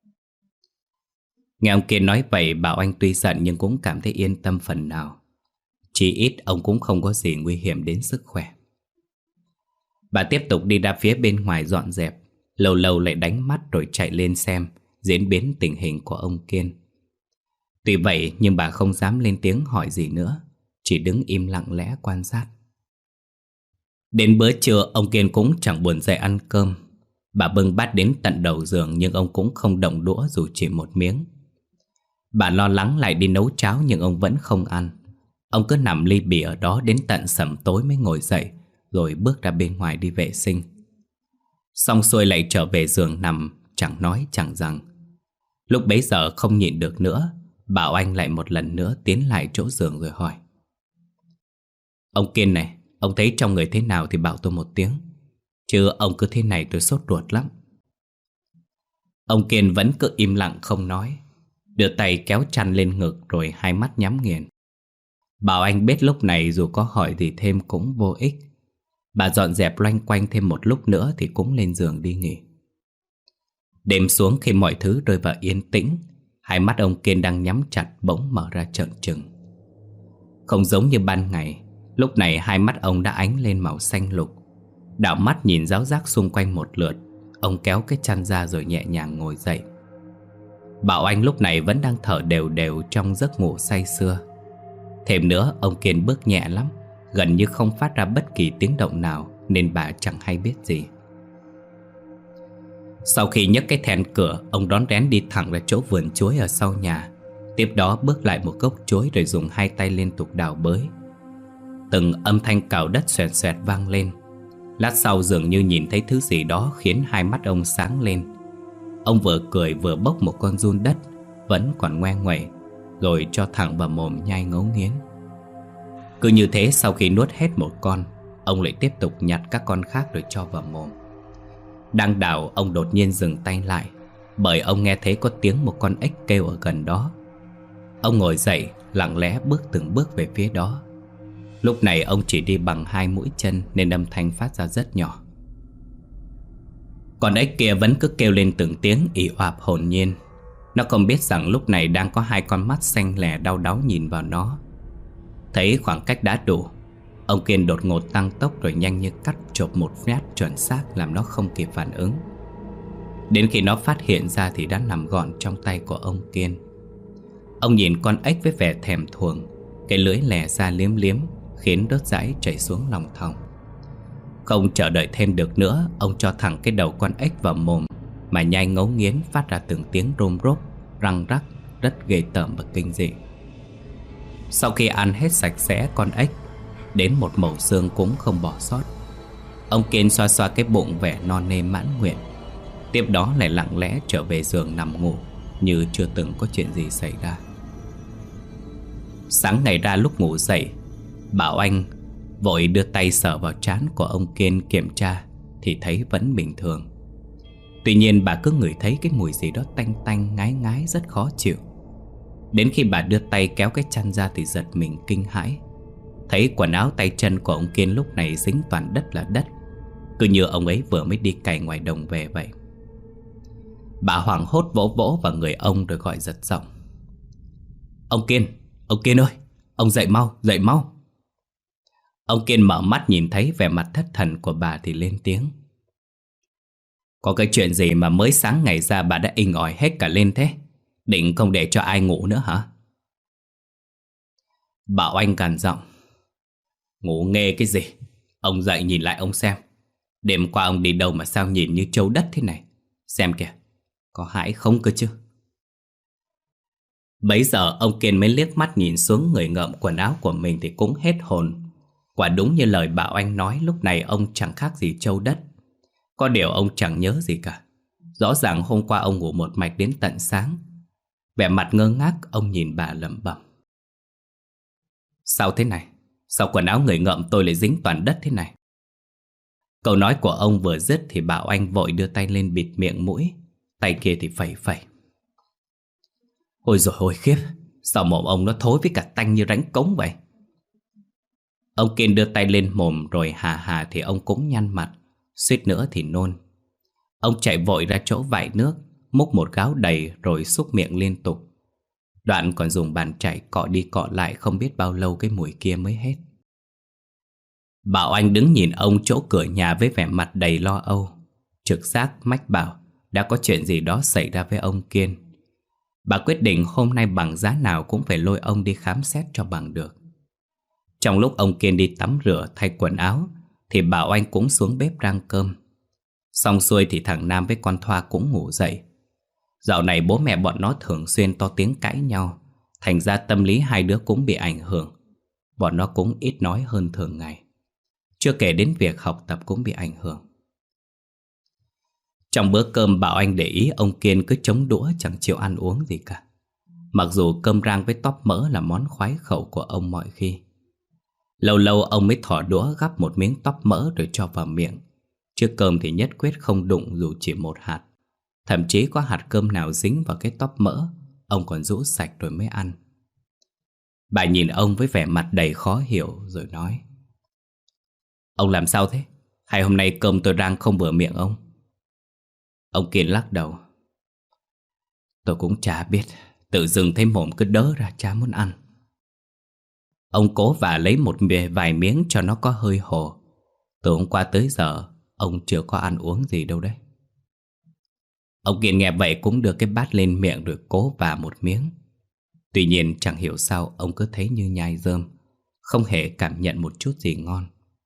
Nghe ông Kiên nói vậy, Bảo Anh tuy giận nhưng cũng cảm thấy yên tâm phần nào. Chỉ ít ông cũng không có gì nguy hiểm đến sức khỏe. Bà tiếp tục đi ra phía bên ngoài dọn dẹp, lâu lâu lại đánh mắt rồi chạy lên xem diễn biến tình hình của ông Kiên. Tuy vậy nhưng bà không dám lên tiếng hỏi gì nữa, chỉ đứng im lặng lẽ quan sát. Đến bữa trưa ông Kiên cũng chẳng buồn dậy ăn cơm. Bà bưng bát đến tận đầu giường nhưng ông cũng không động đũa dù chỉ một miếng. Bà lo lắng lại đi nấu cháo nhưng ông vẫn không ăn. Ông cứ nằm li bì ở đó đến tận sẩm tối mới ngồi dậy, rồi bước ra bên ngoài đi vệ sinh. Xong xuôi lại trở về giường nằm, chẳng nói chẳng rằng. Lúc bấy giờ không nhịn được nữa, Bảo Anh lại một lần nữa tiến lại chỗ giường rồi hỏi. Ông Kiên này, ông thấy trong người thế nào thì bảo tôi một tiếng, chứ ông cứ thế này tôi sốt ruột lắm. Ông Kiên vẫn cứ im lặng không nói, đưa tay kéo chăn lên ngực rồi hai mắt nhắm nghiền. Bảo Anh biết lúc này dù có hỏi gì thêm cũng vô ích. Bà dọn dẹp loanh quanh thêm một lúc nữa thì cũng lên giường đi nghỉ. Đêm xuống khi mọi thứ rơi vào yên tĩnh, hai mắt ông Kiên đang nhắm chặt bỗng mở ra trợn trừng. Không giống như ban ngày, lúc này hai mắt ông đã ánh lên màu xanh lục. Đảo mắt nhìn ráo rác xung quanh một lượt, ông kéo cái chăn ra rồi nhẹ nhàng ngồi dậy. Bảo Anh lúc này vẫn đang thở đều đều trong giấc ngủ say sưa. Thêm nữa ông Kiên bước nhẹ lắm, gần như không phát ra bất kỳ tiếng động nào, nên bà chẳng hay biết gì. Sau khi nhấc cái then cửa, ông đón rén đi thẳng ra chỗ vườn chuối ở sau nhà. Tiếp đó bước lại một gốc chuối rồi dùng hai tay liên tục đào bới. Từng âm thanh cào đất xoẹt xoẹt vang lên. Lát sau dường như nhìn thấy thứ gì đó khiến hai mắt ông sáng lên. Ông vừa cười vừa bốc một con giun đất vẫn còn ngoe nguẩy, rồi cho thẳng vào mồm nhai ngấu nghiến. Cứ như thế sau khi nuốt hết một con, ông lại tiếp tục nhặt các con khác rồi cho vào mồm. Đang đào ông đột nhiên dừng tay lại, bởi ông nghe thấy có tiếng một con ếch kêu ở gần đó. Ông ngồi dậy lặng lẽ bước từng bước về phía đó. Lúc này ông chỉ đi bằng hai mũi chân nên âm thanh phát ra rất nhỏ. Con ếch kia vẫn cứ kêu lên từng tiếng ì oạp hồn nhiên. Nó không biết rằng lúc này đang có hai con mắt xanh lè đau đáu nhìn vào nó. Thấy khoảng cách đã đủ, ông Kiên đột ngột tăng tốc rồi nhanh như cắt chộp một nhát chuẩn xác làm nó không kịp phản ứng. Đến khi nó phát hiện ra thì đã nằm gọn trong tay của ông Kiên. Ông nhìn con ếch với vẻ thèm thuồng, cái lưỡi lè ra liếm liếm khiến đất dãi chảy xuống lòng thòng. Không chờ đợi thêm được nữa, ông cho thẳng cái đầu con ếch vào mồm mà nhai ngấu nghiến phát ra từng tiếng rôm rốp, răng rắc rất ghê tởm và kinh dị. Sau khi ăn hết sạch sẽ con ếch, đến một mẩu xương cũng không bỏ sót, ông Kiên xoa xoa cái bụng vẻ non nê mãn nguyện. Tiếp đó lại lặng lẽ trở về giường nằm ngủ như chưa từng có chuyện gì xảy ra. Sáng ngày ra lúc ngủ dậy, Bảo Anh vội đưa tay sờ vào trán của ông Kiên kiểm tra thì thấy vẫn bình thường. Tuy nhiên bà cứ ngửi thấy cái mùi gì đó tanh tanh ngái ngái rất khó chịu. Đến khi bà đưa tay kéo cái chăn ra thì giật mình kinh hãi. Thấy quần áo tay chân của ông Kiên lúc này dính toàn đất là đất, cứ như ông ấy vừa mới đi cày ngoài đồng về vậy. Bà hoảng hốt vỗ vỗ vào người ông rồi gọi giật giọng: Ông Kiên, ông Kiên ơi, ông dậy mau, dậy mau. Ông Kiên mở mắt nhìn thấy vẻ mặt thất thần của bà thì lên tiếng: Có cái chuyện gì mà mới sáng ngày ra bà đã inh ỏi hết cả lên thế? Định không để cho ai ngủ nữa hả? Bảo Anh gằn giọng: Ngủ nghe cái gì? Ông dậy nhìn lại ông xem. Đêm qua ông đi đâu mà sao nhìn như trâu đất thế này? Xem kìa, có hãi không cơ chứ? Bấy giờ ông Kiên mới liếc mắt nhìn xuống người ngợm quần áo của mình thì cũng hết hồn. Quả đúng như lời Bảo Anh nói, lúc này ông chẳng khác gì trâu đất. Có điều ông chẳng nhớ gì cả. Rõ ràng hôm qua ông ngủ một mạch đến tận sáng. Vẻ mặt ngơ ngác, ông nhìn bà lẩm bẩm: Sao thế này? Sao quần áo người ngợm tôi lại dính toàn đất thế này? Câu nói của ông vừa dứt thì Bảo Anh vội đưa tay lên bịt miệng mũi, tay kia thì phẩy phẩy. Ôi dồi ôi khiếp, sao mồm ông nó thối với cả tanh như ránh cống vậy? Ông Kiên đưa tay lên mồm rồi hà hà thì ông cũng nhăn mặt, suýt nữa thì nôn. Ông chạy vội ra chỗ vại nước, múc một gáo đầy rồi xúc miệng liên tục. Đoạn còn dùng bàn chải cọ đi cọ lại không biết bao lâu cái mùi kia mới hết. Bảo Anh đứng nhìn ông chỗ cửa nhà với vẻ mặt đầy lo âu. Trực giác mách bảo đã có chuyện gì đó xảy ra với ông Kiên. Bà quyết định hôm nay bằng giá nào cũng phải lôi ông đi khám xét cho bằng được. Trong lúc ông Kiên đi tắm rửa thay quần áo thì Bảo Anh cũng xuống bếp rang cơm. Xong xuôi thì thằng Nam với con Thoa cũng ngủ dậy. Dạo này bố mẹ bọn nó thường xuyên to tiếng cãi nhau, thành ra tâm lý hai đứa cũng bị ảnh hưởng. Bọn nó cũng ít nói hơn thường ngày. Chưa kể đến việc học tập cũng bị ảnh hưởng. Trong bữa cơm Bảo Anh để ý ông Kiên cứ chống đũa chẳng chịu ăn uống gì cả. Mặc dù cơm rang với tóp mỡ là món khoái khẩu của ông mọi khi. Lâu lâu ông mới thỏ đũa gắp một miếng tóp mỡ rồi cho vào miệng. Chứ cơm thì nhất quyết không đụng dù chỉ một hạt. Thậm chí có hạt cơm nào dính vào cái tóp mỡ, ông còn rũ sạch rồi mới ăn. Bà nhìn ông với vẻ mặt đầy khó hiểu rồi nói: Ông làm sao thế? Hay hôm nay cơm tôi rang không vừa miệng ông? Ông Kiên lắc đầu: Tôi cũng chả biết, tự dưng thấy mồm cứ đớ ra chả muốn ăn. Ông cố vả lấy một vài miếng cho nó có hơi hồ. Từ hôm qua tới giờ ông chưa có ăn uống gì đâu đấy. Ông Kiên nghe vậy cũng đưa cái bát lên miệng rồi cố vả một miếng. Tuy nhiên chẳng hiểu sao ông cứ thấy như nhai rơm, không hề cảm nhận một chút gì ngon.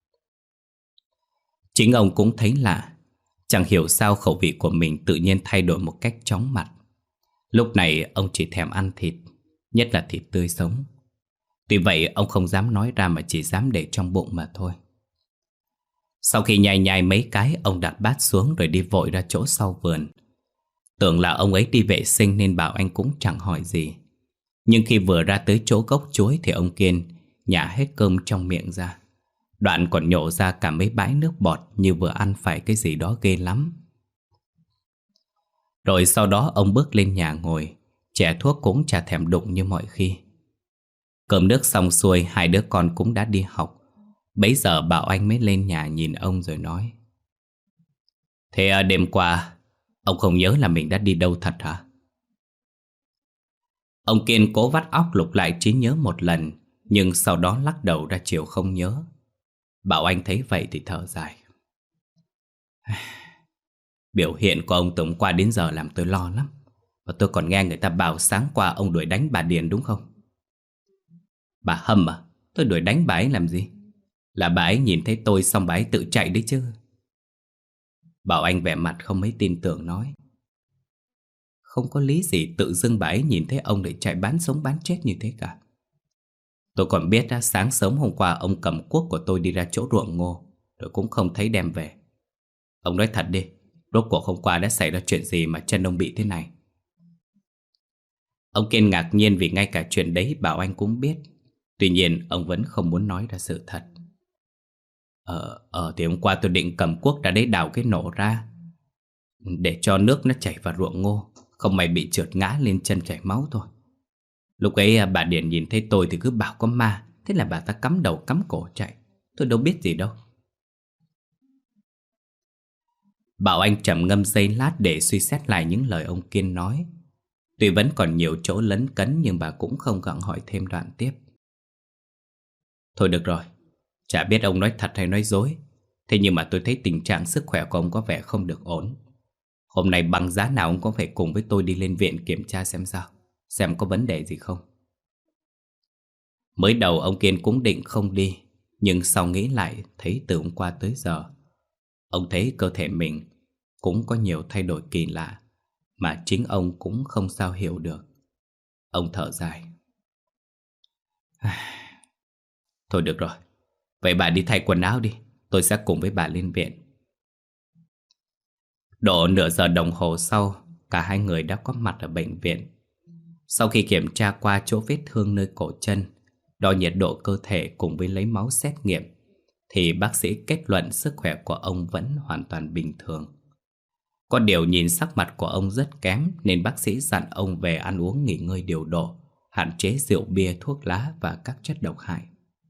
Chính ông cũng thấy lạ. Chẳng hiểu sao khẩu vị của mình tự nhiên thay đổi một cách chóng mặt. Lúc này ông chỉ thèm ăn thịt, nhất là thịt tươi sống. Tuy vậy ông không dám nói ra mà chỉ dám để trong bụng mà thôi. Sau khi nhai nhai mấy cái, ông đặt bát xuống rồi đi vội ra chỗ sau vườn. Tưởng là ông ấy đi vệ sinh nên Bảo Anh cũng chẳng hỏi gì. Nhưng khi vừa ra tới chỗ gốc chuối thì ông Kiên nhả hết cơm trong miệng ra. Đoạn còn nhổ ra cả mấy bãi nước bọt như vừa ăn phải cái gì đó ghê lắm. Rồi sau đó ông bước lên nhà ngồi, chẻ thuốc cũng chả thèm đụng như mọi khi. Cơm nước xong xuôi, hai đứa con cũng đã đi học. Bấy giờ Bảo Anh mới lên nhà nhìn ông rồi nói: Thế à, đêm qua ông không nhớ là mình đã đi đâu thật hả? Ông Kiên cố vắt óc lục lại trí nhớ một lần, nhưng sau đó lắc đầu ra chiều không nhớ. Bảo Anh thấy vậy thì thở dài. Biểu hiện của ông từ hôm qua đến giờ làm tôi lo lắm. Và tôi còn nghe người ta bảo sáng qua ông đuổi đánh bà Điền đúng không? Bà Hâm à? Tôi đuổi đánh bà ấy làm gì? Là bà ấy nhìn thấy tôi xong bà ấy tự chạy đấy chứ. Bảo Anh vẻ mặt không mấy tin tưởng nói. Không có lý gì tự dưng bà ấy nhìn thấy ông để chạy bán sống bán chết như thế cả. Tôi còn biết đã sáng sớm hôm qua ông cầm cuốc của tôi đi ra chỗ ruộng ngô, rồi cũng không thấy đem về. Ông nói thật đi, rốt cuộc hôm qua đã xảy ra chuyện gì mà chân ông bị thế này? Ông Kiên ngạc nhiên vì ngay cả chuyện đấy Bảo Anh cũng biết. Tuy nhiên ông vẫn không muốn nói ra sự thật. Ờ, ờ thì hôm qua tôi định cầm cuốc ra đấy đào cái nổ ra, để cho nước nó chảy vào ruộng ngô. Không may bị trượt ngã lên chân chảy máu thôi. Lúc ấy bà Điền nhìn thấy tôi thì cứ bảo có ma. Thế là bà ta cắm đầu cắm cổ chạy. Tôi đâu biết gì đâu. Bảo Anh trầm ngâm giây lát để suy xét lại những lời ông Kiên nói. Tuy vẫn còn nhiều chỗ lấn cấn, nhưng bà cũng không gặng hỏi thêm đoạn tiếp. Thôi được rồi, chả biết ông nói thật hay nói dối. Thế nhưng mà tôi thấy tình trạng sức khỏe của ông có vẻ không được ổn. Hôm nay bằng giá nào ông cũng phải cùng với tôi đi lên viện kiểm tra xem sao, xem có vấn đề gì không. Mới đầu ông Kiên cũng định không đi, nhưng sau nghĩ lại thấy từ hôm qua tới giờ ông thấy cơ thể mình cũng có nhiều thay đổi kỳ lạ mà chính ông cũng không sao hiểu được. Ông thở dài. Thôi được rồi, vậy bà đi thay quần áo đi, tôi sẽ cùng với bà lên viện. Độ nửa giờ đồng hồ sau, cả hai người đã có mặt ở bệnh viện. Sau khi kiểm tra qua chỗ vết thương nơi cổ chân, đo nhiệt độ cơ thể cùng với lấy máu xét nghiệm, thì bác sĩ kết luận sức khỏe của ông vẫn hoàn toàn bình thường. Có điều nhìn sắc mặt của ông rất kém, nên bác sĩ dặn ông về ăn uống nghỉ ngơi điều độ, hạn chế rượu bia, thuốc lá và các chất độc hại.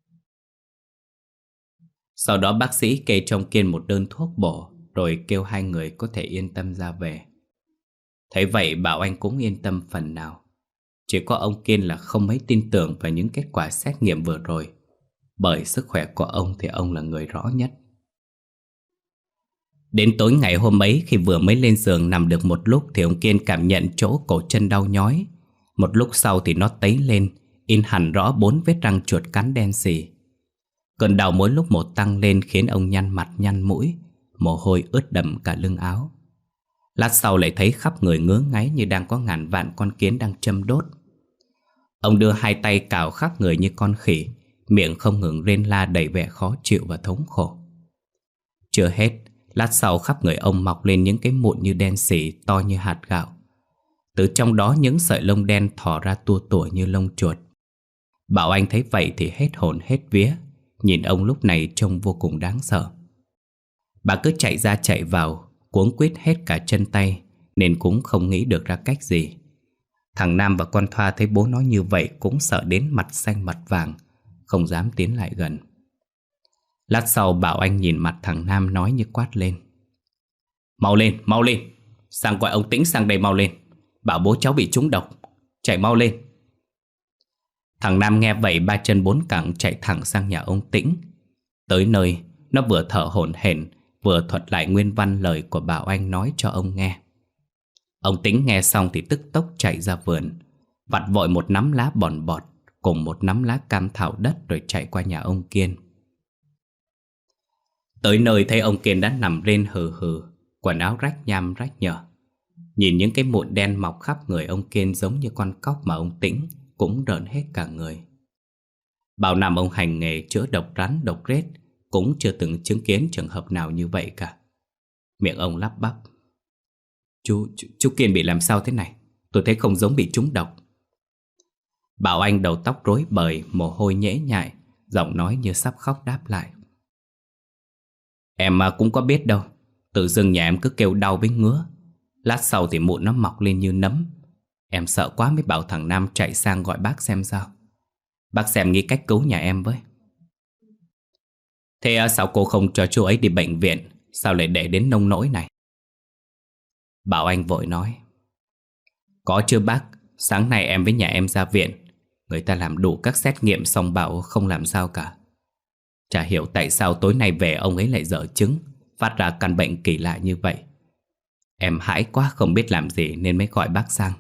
Sau đó bác sĩ kê cho ông Kiên một đơn thuốc bổ, rồi kêu hai người có thể yên tâm ra về. Thấy vậy Bảo Anh cũng yên tâm phần nào. Chỉ có ông Kiên là không mấy tin tưởng vào những kết quả xét nghiệm vừa rồi, bởi sức khỏe của ông thì ông là người rõ nhất. Đến tối ngày hôm ấy, khi vừa mới lên giường nằm được một lúc thì ông Kiên cảm nhận chỗ cổ chân đau nhói. Một lúc sau thì nó tấy lên, in hẳn rõ bốn vết răng chuột cắn đen sì. Cơn đau mỗi lúc một tăng lên khiến ông nhăn mặt nhăn mũi, mồ hôi ướt đẫm cả lưng áo. Lát sau lại thấy khắp người ngứa ngáy như đang có ngàn vạn con kiến đang châm đốt. Ông đưa hai tay cào khắp người như con khỉ, miệng không ngừng rên la đầy vẻ khó chịu và thống khổ. Chưa hết, lát sau khắp người ông mọc lên những cái mụn như đen sì to như hạt gạo. Từ trong đó những sợi lông đen thò ra tua tủa như lông chuột. Bảo Anh thấy vậy thì hết hồn hết vía, nhìn ông lúc này trông vô cùng đáng sợ. Bà cứ chạy ra chạy vào, cuống quýt hết cả chân tay, nên cũng không nghĩ được ra cách gì. Thằng Nam và con Thoa thấy bố nói như vậy cũng sợ đến mặt xanh mặt vàng, không dám tiến lại gần. Lát sau Bảo Anh nhìn mặt thằng Nam nói như quát lên. Mau lên, mau lên, sang gọi ông Tĩnh sang đây mau lên. Bảo bố cháu bị trúng độc, chạy mau lên. Thằng Nam nghe vậy ba chân bốn cẳng chạy thẳng sang nhà ông Tĩnh. Tới nơi, nó vừa thở hổn hển, vừa thuật lại nguyên văn lời của Bảo Anh nói cho ông nghe. Ông Tĩnh nghe xong thì tức tốc chạy ra vườn, vặt vội một nắm lá bòn bọt cùng một nắm lá cam thảo đất rồi chạy qua nhà ông Kiên. Tới nơi thấy ông Kiên đã nằm lên hừ hừ, quần áo rách nham rách nhở. Nhìn những cái mụn đen mọc khắp người ông Kiên giống như con cóc mà ông Tĩnh cũng rợn hết cả người. Bao năm ông hành nghề chữa độc rắn độc rết cũng chưa từng chứng kiến trường hợp nào như vậy cả. Miệng ông lắp bắp. Chú, chú, chú Kiên bị làm sao thế này? Tôi thấy không giống bị trúng độc. Bảo Anh đầu tóc rối bời, mồ hôi nhễ nhại, giọng nói như sắp khóc đáp lại. Em cũng có biết đâu, tự dưng nhà em cứ kêu đau với ngứa. Lát sau thì mụn nó mọc lên như nấm. Em sợ quá mới bảo thằng Nam chạy sang gọi bác xem sao. Bác xem nghĩ cách cứu nhà em với. Thế sao cô không cho chú ấy đi bệnh viện? Sao lại để đến nông nỗi này? Bảo Anh vội nói. Có chưa bác, sáng nay em với nhà em ra viện. Người ta làm đủ các xét nghiệm xong bảo không làm sao cả. Chả hiểu tại sao tối nay về ông ấy lại dở chứng, phát ra căn bệnh kỳ lạ như vậy. Em hãi quá không biết làm gì nên mới gọi bác sang.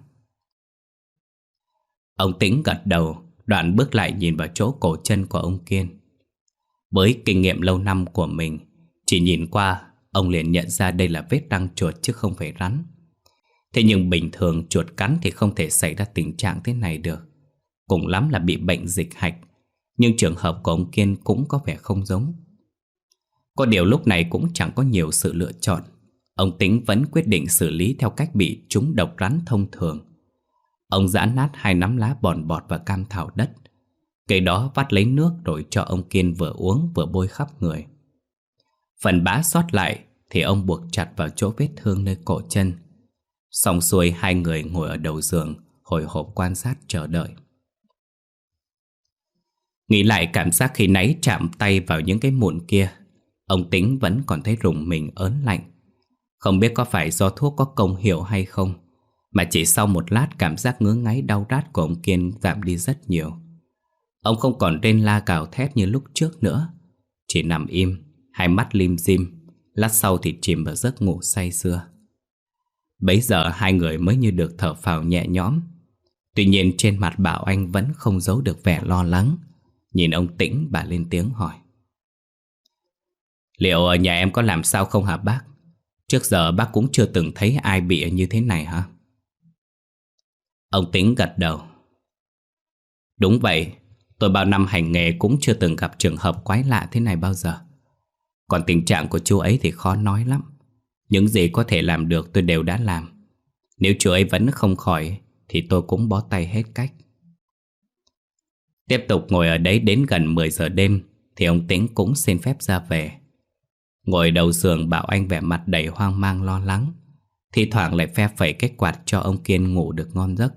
Ông Tĩnh gật đầu, đoạn bước lại nhìn vào chỗ cổ chân của ông Kiên. Với kinh nghiệm lâu năm của mình, chỉ nhìn qua, ông liền nhận ra đây là vết răng chuột chứ không phải rắn. Thế nhưng bình thường chuột cắn thì không thể xảy ra tình trạng thế này được. Cùng lắm là bị bệnh dịch hạch, nhưng trường hợp của ông Kiên cũng có vẻ không giống. Có điều lúc này cũng chẳng có nhiều sự lựa chọn. Ông Tĩnh vẫn quyết định xử lý theo cách bị trúng độc rắn thông thường. Ông giã nát hai nắm lá bòn bọt và cam thảo đất. Cây đó vắt lấy nước rồi cho ông Kiên vừa uống vừa bôi khắp người. Phần bã sót lại thì ông buộc chặt vào chỗ vết thương nơi cổ chân. Xong xuôi hai người ngồi ở đầu giường, hồi hộp quan sát chờ đợi. Nghĩ lại cảm giác khi nãy chạm tay vào những cái mụn kia, ông Tĩnh vẫn còn thấy rùng mình ớn lạnh. Không biết có phải do thuốc có công hiệu hay không, mà chỉ sau một lát cảm giác ngứa ngáy đau rát của ông Kiên giảm đi rất nhiều. Ông không còn rên la gào thét như lúc trước nữa, chỉ nằm im, hai mắt lim dim, lát sau thì chìm vào giấc ngủ say sưa. Bấy giờ hai người mới như được thở phào nhẹ nhõm. Tuy nhiên trên mặt Bảo Anh vẫn không giấu được vẻ lo lắng. Nhìn ông Tĩnh, bà lên tiếng hỏi: Liệu ở nhà em có làm sao không hả bác? Trước giờ bác cũng chưa từng thấy ai bị như thế này hả? Ông Tĩnh gật đầu. Đúng vậy, tôi bao năm hành nghề cũng chưa từng gặp trường hợp quái lạ thế này bao giờ. Còn tình trạng của chú ấy thì khó nói lắm. Những gì có thể làm được tôi đều đã làm. Nếu chú ấy vẫn không khỏi thì tôi cũng bó tay hết cách. Tiếp tục ngồi ở đấy đến gần mười giờ đêm thì ông Tĩnh cũng xin phép ra về. Ngồi đầu giường, Bảo Anh vẻ mặt đầy hoang mang lo lắng, thi thoảng lại phe phẩy cái quạt cho ông Kiên ngủ được ngon giấc.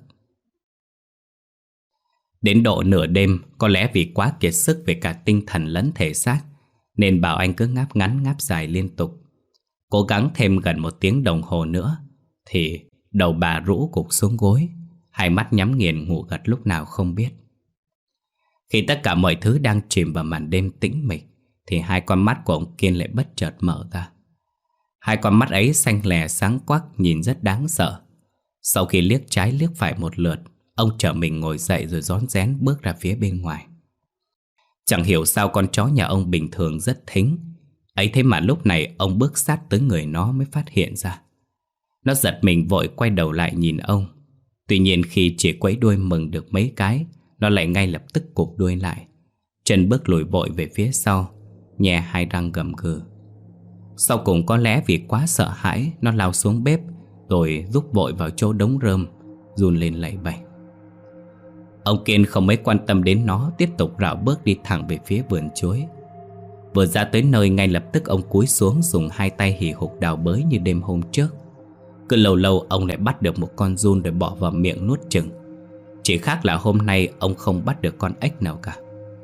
Đến độ nửa đêm, có lẽ vì quá kiệt sức về cả tinh thần lẫn thể xác, nên Bảo Anh cứ ngáp ngắn ngáp dài liên tục. Cố gắng thêm gần một tiếng đồng hồ nữa thì đầu bà rũ gục xuống gối, hai mắt nhắm nghiền ngủ gật lúc nào không biết. Khi tất cả mọi thứ đang chìm vào màn đêm tĩnh mịch thì hai con mắt của ông Kiên lại bất chợt mở ra. Hai con mắt ấy xanh lè sáng quắc, nhìn rất đáng sợ. Sau khi liếc trái liếc phải một lượt, ông trở mình ngồi dậy rồi rón rén bước ra phía bên ngoài. Chẳng hiểu sao con chó nhà ông bình thường rất thính, ấy thế mà lúc này ông bước sát tới người nó mới phát hiện ra. Nó giật mình vội quay đầu lại nhìn ông. Tuy nhiên khi chỉ quấy đuôi mừng được mấy cái, nó lại ngay lập tức cụp đuôi lại, chân bước lùi vội về phía sau, nhè hai răng gầm gừ. Sau cùng có lẽ vì quá sợ hãi, nó lao xuống bếp rồi rúc vội vào chỗ đống rơm, run lên lẩy bẩy. Ông Kiên không mấy quan tâm đến nó, tiếp tục rảo bước đi thẳng về phía vườn chuối. Vừa ra tới nơi, ngay lập tức ông cúi xuống dùng hai tay hì hục đào bới như đêm hôm trước. Cứ lâu lâu ông lại bắt được một con giun rồi bỏ vào miệng nuốt chừng. Chỉ khác là hôm nay ông không bắt được con ếch nào cả.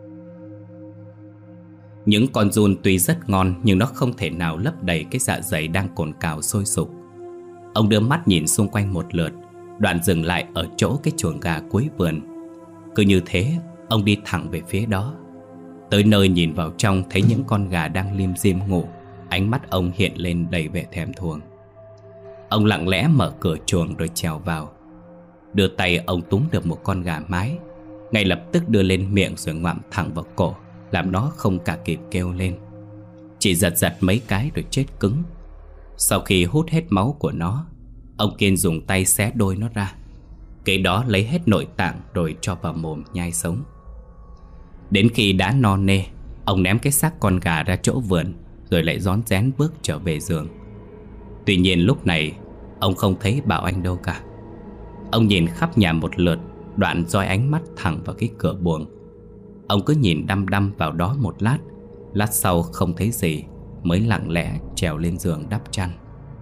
Những con giun tuy rất ngon nhưng nó không thể nào lấp đầy cái dạ dày đang cồn cào sôi sục. Ông đưa mắt nhìn xung quanh một lượt, đoạn dừng lại ở chỗ cái chuồng gà cuối vườn. Cứ như thế, ông đi thẳng về phía đó. Tới nơi nhìn vào trong thấy những con gà đang lim dim ngủ, ánh mắt ông hiện lên đầy vẻ thèm thuồng. Ông lặng lẽ mở cửa chuồng rồi trèo vào. Đưa tay ông túm được một con gà mái, ngay lập tức đưa lên miệng rồi ngoạm thẳng vào cổ, làm nó không cả kịp kêu lên. Chỉ giật giật mấy cái rồi chết cứng. Sau khi hút hết máu của nó, ông Kiên dùng tay xé đôi nó ra. Kế đó lấy hết nội tạng rồi cho vào mồm nhai sống. Đến khi đã no nê, ông ném cái xác con gà ra chỗ vườn, rồi lại rón rén bước trở về giường. Tuy nhiên lúc này ông không thấy Bảo Anh đâu cả. Ông nhìn khắp nhà một lượt, đoạn doi ánh mắt thẳng vào cái cửa buồng. Ông cứ nhìn đăm đăm vào đó một lát. Lát sau không thấy gì, mới lặng lẽ trèo lên giường đắp chăn.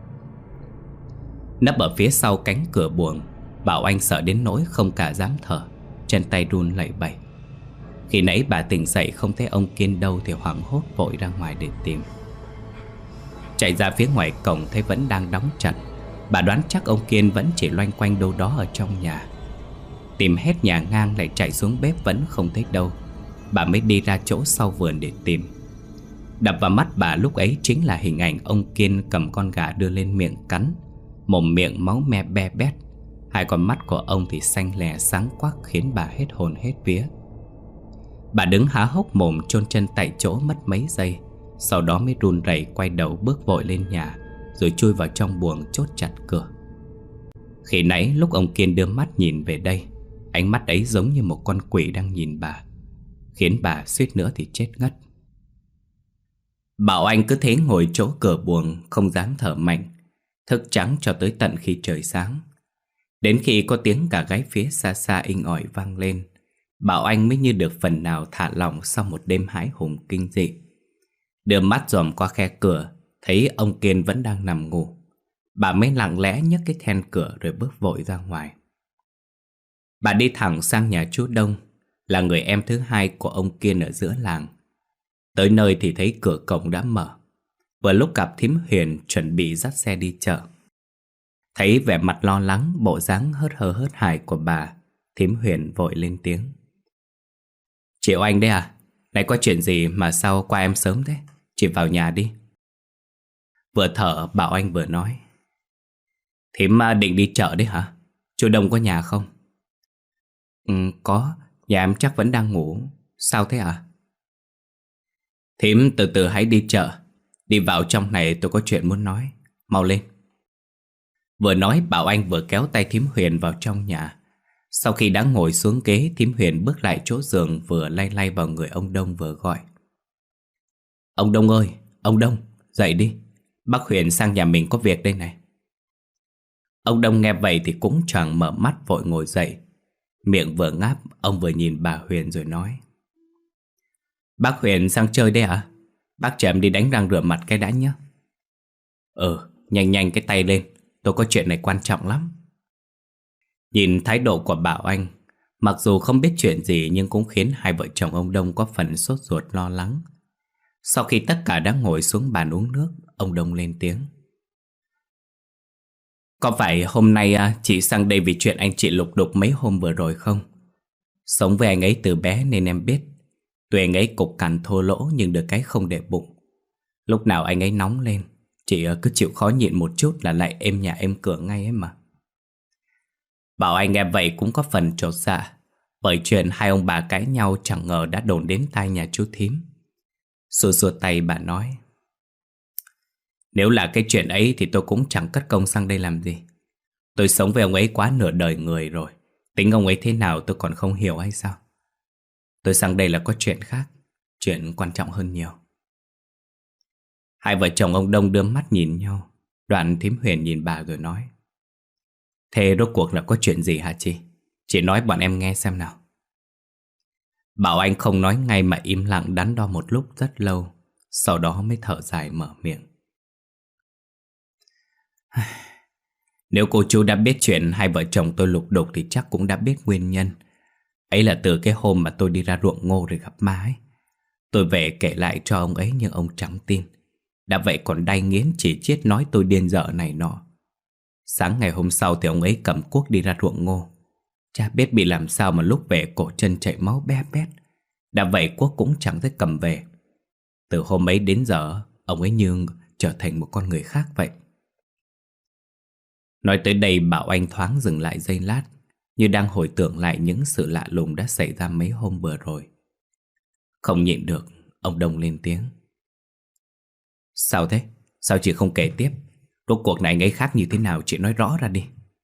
Nấp ở phía sau cánh cửa buồng, Bảo Anh sợ đến nỗi không cả dám thở, chân tay run lẩy bẩy. Khi nãy bà tỉnh dậy không thấy ông Kiên đâu thì hoảng hốt vội ra ngoài để tìm. Chạy ra phía ngoài cổng thấy vẫn đang đóng chặt. Bà đoán chắc ông Kiên vẫn chỉ loanh quanh đâu đó ở trong nhà. Tìm hết nhà ngang lại chạy xuống bếp vẫn không thấy đâu. Bà mới đi ra chỗ sau vườn để tìm. Đập vào mắt bà lúc ấy chính là hình ảnh ông Kiên cầm con gà đưa lên miệng cắn, mồm miệng máu me be bét. Hai con mắt của ông thì xanh lè sáng quắc khiến bà hết hồn hết vía. Bà đứng há hốc mồm chôn chân tại chỗ mất mấy giây. Sau đó mới run rẩy quay đầu bước vội lên nhà, rồi chui vào trong buồng chốt chặt cửa. Khi nãy lúc ông Kiên đưa mắt nhìn về đây, ánh mắt ấy giống như một con quỷ đang nhìn bà, khiến bà suýt nữa thì chết ngất. Bảo Anh cứ thế ngồi chỗ cửa buồng, không dám thở mạnh, thức trắng cho tới tận khi trời sáng. Đến khi có tiếng gà gáy phía xa xa inh ỏi vang lên, Bảo Anh mới như được phần nào thả lỏng sau một đêm hãi hùng kinh dị. Đưa mắt dòm qua khe cửa, thấy ông Kiên vẫn đang nằm ngủ. Bà mới lặng lẽ nhấc cái then cửa rồi bước vội ra ngoài. Bà đi thẳng sang nhà chú Đông, là người em thứ hai của ông Kiên ở giữa làng. Tới nơi thì thấy cửa cổng đã mở. Vừa lúc gặp thím Huyền chuẩn bị dắt xe đi chợ. Thấy vẻ mặt lo lắng, bộ dáng hớt hơ hớt hải của bà, thím Huyền vội lên tiếng. Chị Oanh đấy à? Này có chuyện gì mà sao qua em sớm thế? Chị vào nhà đi. Vừa thở Bảo Anh vừa nói. Thím định đi chợ đấy hả? Chú Đông có nhà không? Ừ, có. Nhà em chắc vẫn đang ngủ. Sao thế à? Thím từ từ hãy đi chợ. Đi vào trong này tôi có chuyện muốn nói. Mau lên. Vừa nói Bảo Anh vừa kéo tay thím Huyền vào trong nhà. Sau khi đã ngồi xuống ghế, thím Huyền bước lại chỗ giường, vừa lay lay vào người ông Đông vừa gọi. Ông Đông ơi, ông Đông, dậy đi. Bác Huyền sang nhà mình có việc đây này. Ông Đông nghe vậy thì cũng choàng mở mắt vội ngồi dậy. Miệng vừa ngáp, ông vừa nhìn bà Huyền rồi nói. Bác Huyền sang chơi đấy à? Bác chờ em đi đánh răng rửa mặt cái đã nhé. Ừ, nhanh nhanh cái tay lên, tôi có chuyện này quan trọng lắm. Nhìn thái độ của Bảo Anh, mặc dù không biết chuyện gì nhưng cũng khiến hai vợ chồng ông Đông có phần sốt ruột lo lắng. Sau khi tất cả đã ngồi xuống bàn uống nước, ông Đông lên tiếng. Có phải hôm nay chị sang đây vì chuyện anh chị lục đục mấy hôm vừa rồi không? Sống với anh ấy từ bé nên em biết. Tuy anh ấy cục cằn thô lỗ nhưng được cái không để bụng. Lúc nào anh ấy nóng lên, chị cứ chịu khó nhịn một chút là lại êm nhà êm cửa ngay ấy mà. Bảo Anh nghe vậy cũng có phần chột dạ, bởi chuyện hai ông bà cãi nhau chẳng ngờ đã đồn đến tai nhà chú thím. Xua xua tay bà nói. Nếu là cái chuyện ấy thì tôi cũng chẳng cất công sang đây làm gì. Tôi sống với ông ấy quá nửa đời người rồi. Tính ông ấy thế nào tôi còn không hiểu hay sao? Tôi sang đây là có chuyện khác, chuyện quan trọng hơn nhiều. Hai vợ chồng ông Đông đưa mắt nhìn nhau. Đoạn thím Huyền nhìn bà rồi nói. Thế rốt cuộc là có chuyện gì hả chị? Chị nói bọn em nghe xem nào. Bảo Anh không nói ngay mà im lặng đắn đo một lúc rất lâu. Sau đó mới thở dài mở miệng. Nếu cô chú đã biết chuyện hai vợ chồng tôi lục đục thì chắc cũng đã biết nguyên nhân. Ấy là từ cái hôm mà tôi đi ra ruộng ngô rồi gặp ma ấy. Tôi về kể lại cho ông ấy nhưng ông chẳng tin. Đã vậy còn đay nghiến chỉ chiết nói tôi điên dở này nọ. Sáng ngày hôm sau thì ông ấy cầm cuốc đi ra ruộng ngô. Chả biết bị làm sao mà lúc về cổ chân chảy máu be bét. Đã vậy cuốc cũng chẳng thấy cầm về. Từ hôm ấy đến giờ ông ấy như trở thành một con người khác vậy. Nói tới đây Bảo Anh thoáng dừng lại giây lát, như đang hồi tưởng lại những sự lạ lùng đã xảy ra mấy hôm vừa rồi. Không nhịn được, ông Đông lên tiếng. Sao thế? Sao chị không kể tiếp? Rốt cuộc này anh ấy khác như thế nào chị nói rõ ra đi.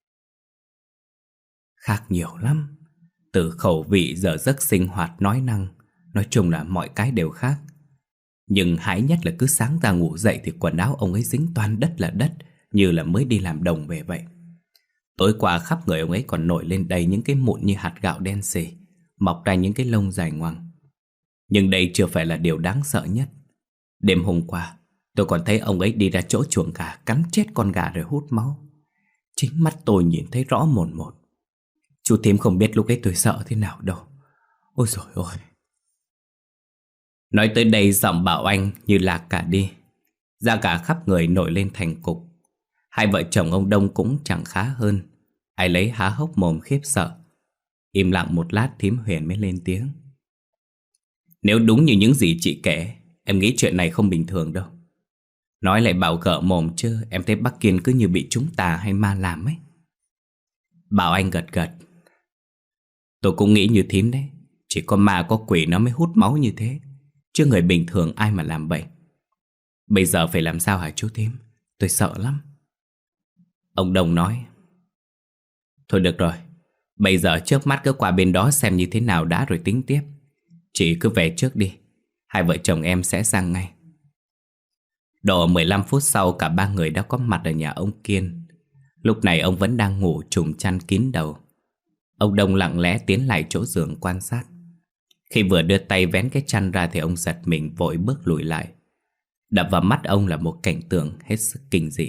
Khác nhiều lắm. Từ khẩu vị, giờ giấc sinh hoạt, nói năng, nói chung là mọi cái đều khác. Nhưng hãi nhất là cứ sáng ra ngủ dậy thì quần áo ông ấy dính toàn đất là đất, như là mới đi làm đồng về vậy. Tối qua khắp người ông ấy còn nổi lên đầy những cái mụn như hạt gạo đen xì, mọc ra những cái lông dài ngoằng. Nhưng đây chưa phải là điều đáng sợ nhất. Đêm hôm qua tôi còn thấy ông ấy đi ra chỗ chuồng gà, cắn chết con gà rồi hút máu. Chính mắt tôi nhìn thấy rõ mồn một. Chú thím không biết lúc ấy tôi sợ thế nào đâu. Ôi dồi ôi. Nói tới đây giọng Bảo Anh như lạc cả đi. Da gà khắp người nổi lên thành cục. Hai vợ chồng ông Đông cũng chẳng khá hơn. Ai lấy há hốc mồm khiếp sợ. Im lặng một lát thím Huyền mới lên tiếng. Nếu đúng như những gì chị kể, em nghĩ chuyện này không bình thường đâu. Nói lại bảo gợ mồm chứ, em thấy bác Kiên cứ như bị trúng tà hay ma làm ấy. Bảo Anh gật gật. Tôi cũng nghĩ như thím đấy. Chỉ có ma có quỷ nó mới hút máu như thế, chứ người bình thường ai mà làm vậy. Bây giờ phải làm sao hả chú thím? Tôi sợ lắm. Ông Đồng nói. Thôi được rồi, bây giờ trước mắt cứ qua bên đó xem như thế nào đã rồi tính tiếp. Chị cứ về trước đi, hai vợ chồng em sẽ sang ngay. Độ mười lăm phút sau cả ba người đã có mặt ở nhà ông Kiên. Lúc này ông vẫn đang ngủ trùm chăn kín đầu. Ông Đông lặng lẽ tiến lại chỗ giường quan sát. Khi vừa đưa tay vén cái chăn ra thì ông giật mình vội bước lùi lại. Đập vào mắt ông là một cảnh tượng hết sức kinh dị.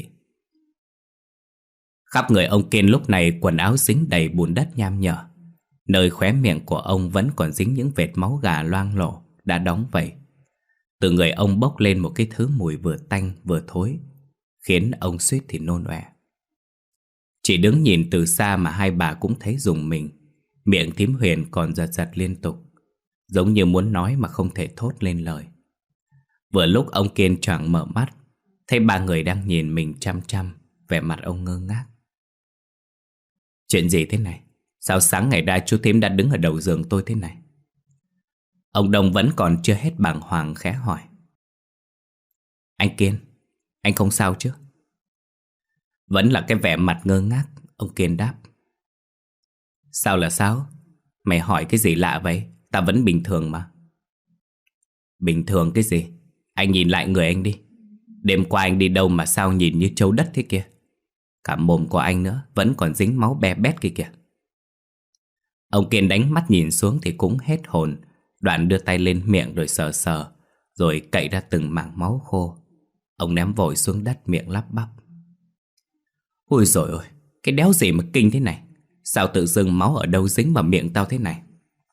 Khắp người ông Kiên lúc này quần áo dính đầy bùn đất nham nhở. Nơi khóe miệng của ông vẫn còn dính những vệt máu gà loang lổ đã đóng vậy. Từ người ông bốc lên một cái thứ mùi vừa tanh vừa thối, khiến ông suýt thì nôn ọe. Chỉ đứng nhìn từ xa mà hai bà cũng thấy rùng mình. Miệng thím Huyền còn giật giật liên tục, giống như muốn nói mà không thể thốt lên lời. Vừa lúc ông Kiên choàng mở mắt, thấy ba người đang nhìn mình chăm chăm, vẻ mặt ông ngơ ngác. Chuyện gì thế này? Sao sáng ngày ra chú thím đã đứng ở đầu giường tôi thế này? Ông Đông vẫn còn chưa hết bàng hoàng khẽ hỏi. Anh Kiên, anh không sao chứ? Vẫn là cái vẻ mặt ngơ ngác, ông Kiên đáp. Sao là sao? Mày hỏi cái gì lạ vậy? Ta vẫn bình thường mà. Bình thường cái gì? Anh nhìn lại người anh đi. Đêm qua anh đi đâu mà sao nhìn như trâu đất thế kia? Cả mồm của anh nữa vẫn còn dính máu be bét kia kìa. Ông Kiên đánh mắt nhìn xuống thì cũng hết hồn. Đoạn đưa tay lên miệng rồi sờ sờ, rồi cậy ra từng mảng máu khô. Ông ném vội xuống đất miệng lắp bắp. Ôi dồi ôi, cái đéo gì mà kinh thế này? Sao tự dưng máu ở đâu dính vào miệng tao thế này?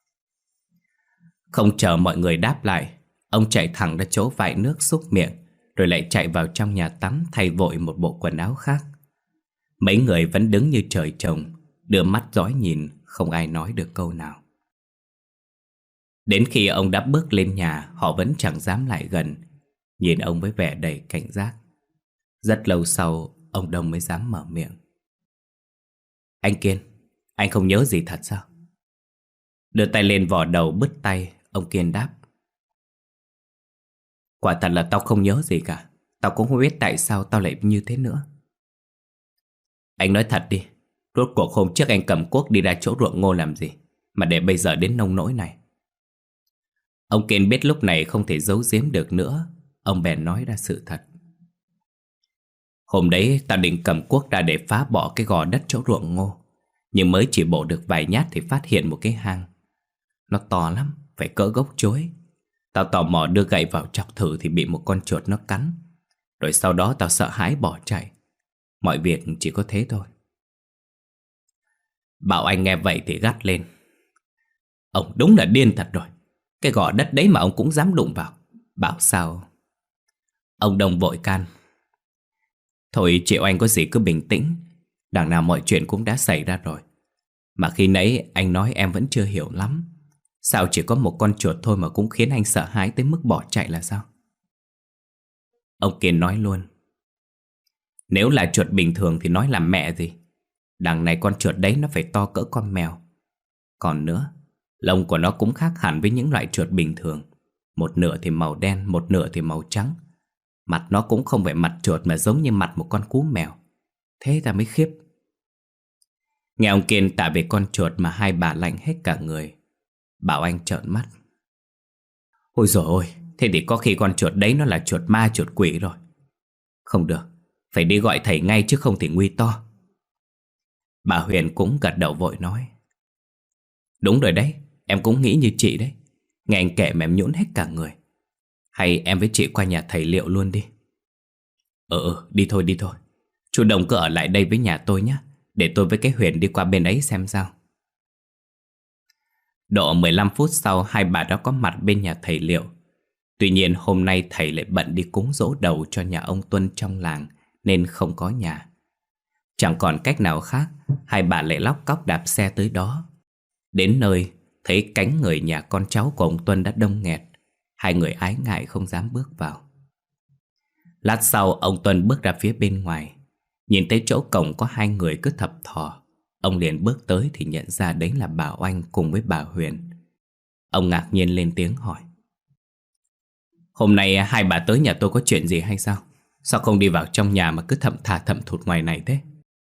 Không chờ mọi người đáp lại, ông chạy thẳng ra chỗ vại nước xúc miệng, rồi lại chạy vào trong nhà tắm thay vội một bộ quần áo khác. Mấy người vẫn đứng như trời trồng, đưa mắt dõi nhìn, không ai nói được câu nào. Đến khi ông đã bước lên nhà, họ vẫn chẳng dám lại gần, nhìn ông với vẻ đầy cảnh giác. Rất lâu sau, ông Đông mới dám mở miệng. Anh Kiên, anh không nhớ gì thật sao? Đưa tay lên vò đầu bứt tay, ông Kiên đáp. Quả thật là tao không nhớ gì cả. Tao cũng không biết tại sao tao lại như thế nữa. Anh nói thật đi, rốt cuộc hôm trước anh cầm cuốc đi ra chỗ ruộng ngô làm gì mà để bây giờ đến nông nỗi này? Ông Kiên biết lúc này không thể giấu giếm được nữa, ông bèn nói ra sự thật. Hôm đấy tao định cầm cuốc ra để phá bỏ cái gò đất chỗ ruộng ngô, nhưng mới chỉ bổ được vài nhát thì phát hiện một cái hang. Nó to lắm, phải cỡ gốc chuối. Tao tò mò đưa gậy vào chọc thử thì bị một con chuột nó cắn. Rồi sau đó tao sợ hãi bỏ chạy. Mọi việc chỉ có thế thôi. Bảo Anh nghe vậy thì gắt lên. Ông đúng là điên thật rồi. Cái gò đất đấy mà ông cũng dám đụng vào. Bảo sao? Ông Đồng vội can. Thôi Triệu Anh có gì cứ bình tĩnh. Đằng nào mọi chuyện cũng đã xảy ra rồi. Mà khi nãy anh nói em vẫn chưa hiểu lắm. Sao chỉ có một con chuột thôi mà cũng khiến anh sợ hãi tới mức bỏ chạy là sao? Ông Kiên nói luôn. Nếu là chuột bình thường thì nói làm mẹ gì. Đằng này con chuột đấy nó phải to cỡ con mèo. Còn nữa, lông của nó cũng khác hẳn với những loại chuột bình thường. Một nửa thì màu đen, một nửa thì màu trắng. Mặt nó cũng không phải mặt chuột mà giống như mặt một con cú mèo. Thế ta mới khiếp. Nghe ông Kiên tả về con chuột mà hai bà lạnh hết cả người. Bảo Anh trợn mắt. Ôi dồi ôi, thế thì có khi con chuột đấy nó là chuột ma chuột quỷ rồi. Không được, phải đi gọi thầy ngay chứ không thì nguy to. Bà Huyền cũng gật đầu vội nói. Đúng rồi đấy, em cũng nghĩ như chị đấy. Nghe anh kể mà em nhũn hết cả người. Hay em với chị qua nhà thầy liệu luôn đi. Ừ ừ, đi thôi đi thôi. Chú Đồng cứ ở lại đây với nhà tôi nhé. Để tôi với cái Huyền đi qua bên ấy xem sao. Độ mười lăm phút sau hai bà đã có mặt bên nhà thầy liệu. Tuy nhiên hôm nay thầy lại bận đi cúng giỗ đầu cho nhà ông Tuân trong làng nên không có nhà. Chẳng còn cách nào khác, hai bà lại lóc cóc đạp xe tới đó. Đến nơi, thấy cánh người nhà con cháu của ông Tuân đã đông nghẹt. Hai người ái ngại không dám bước vào. Lát sau ông Tuân bước ra phía bên ngoài. Nhìn thấy chỗ cổng có hai người cứ thập thò. Ông liền bước tới thì nhận ra đấy là bà Oanh cùng với bà Huyền. Ông ngạc nhiên lên tiếng hỏi: "Hôm nay hai bà tới nhà tôi có chuyện gì hay sao? Sao không đi vào trong nhà mà cứ thậm thà thậm thụt ngoài này thế?"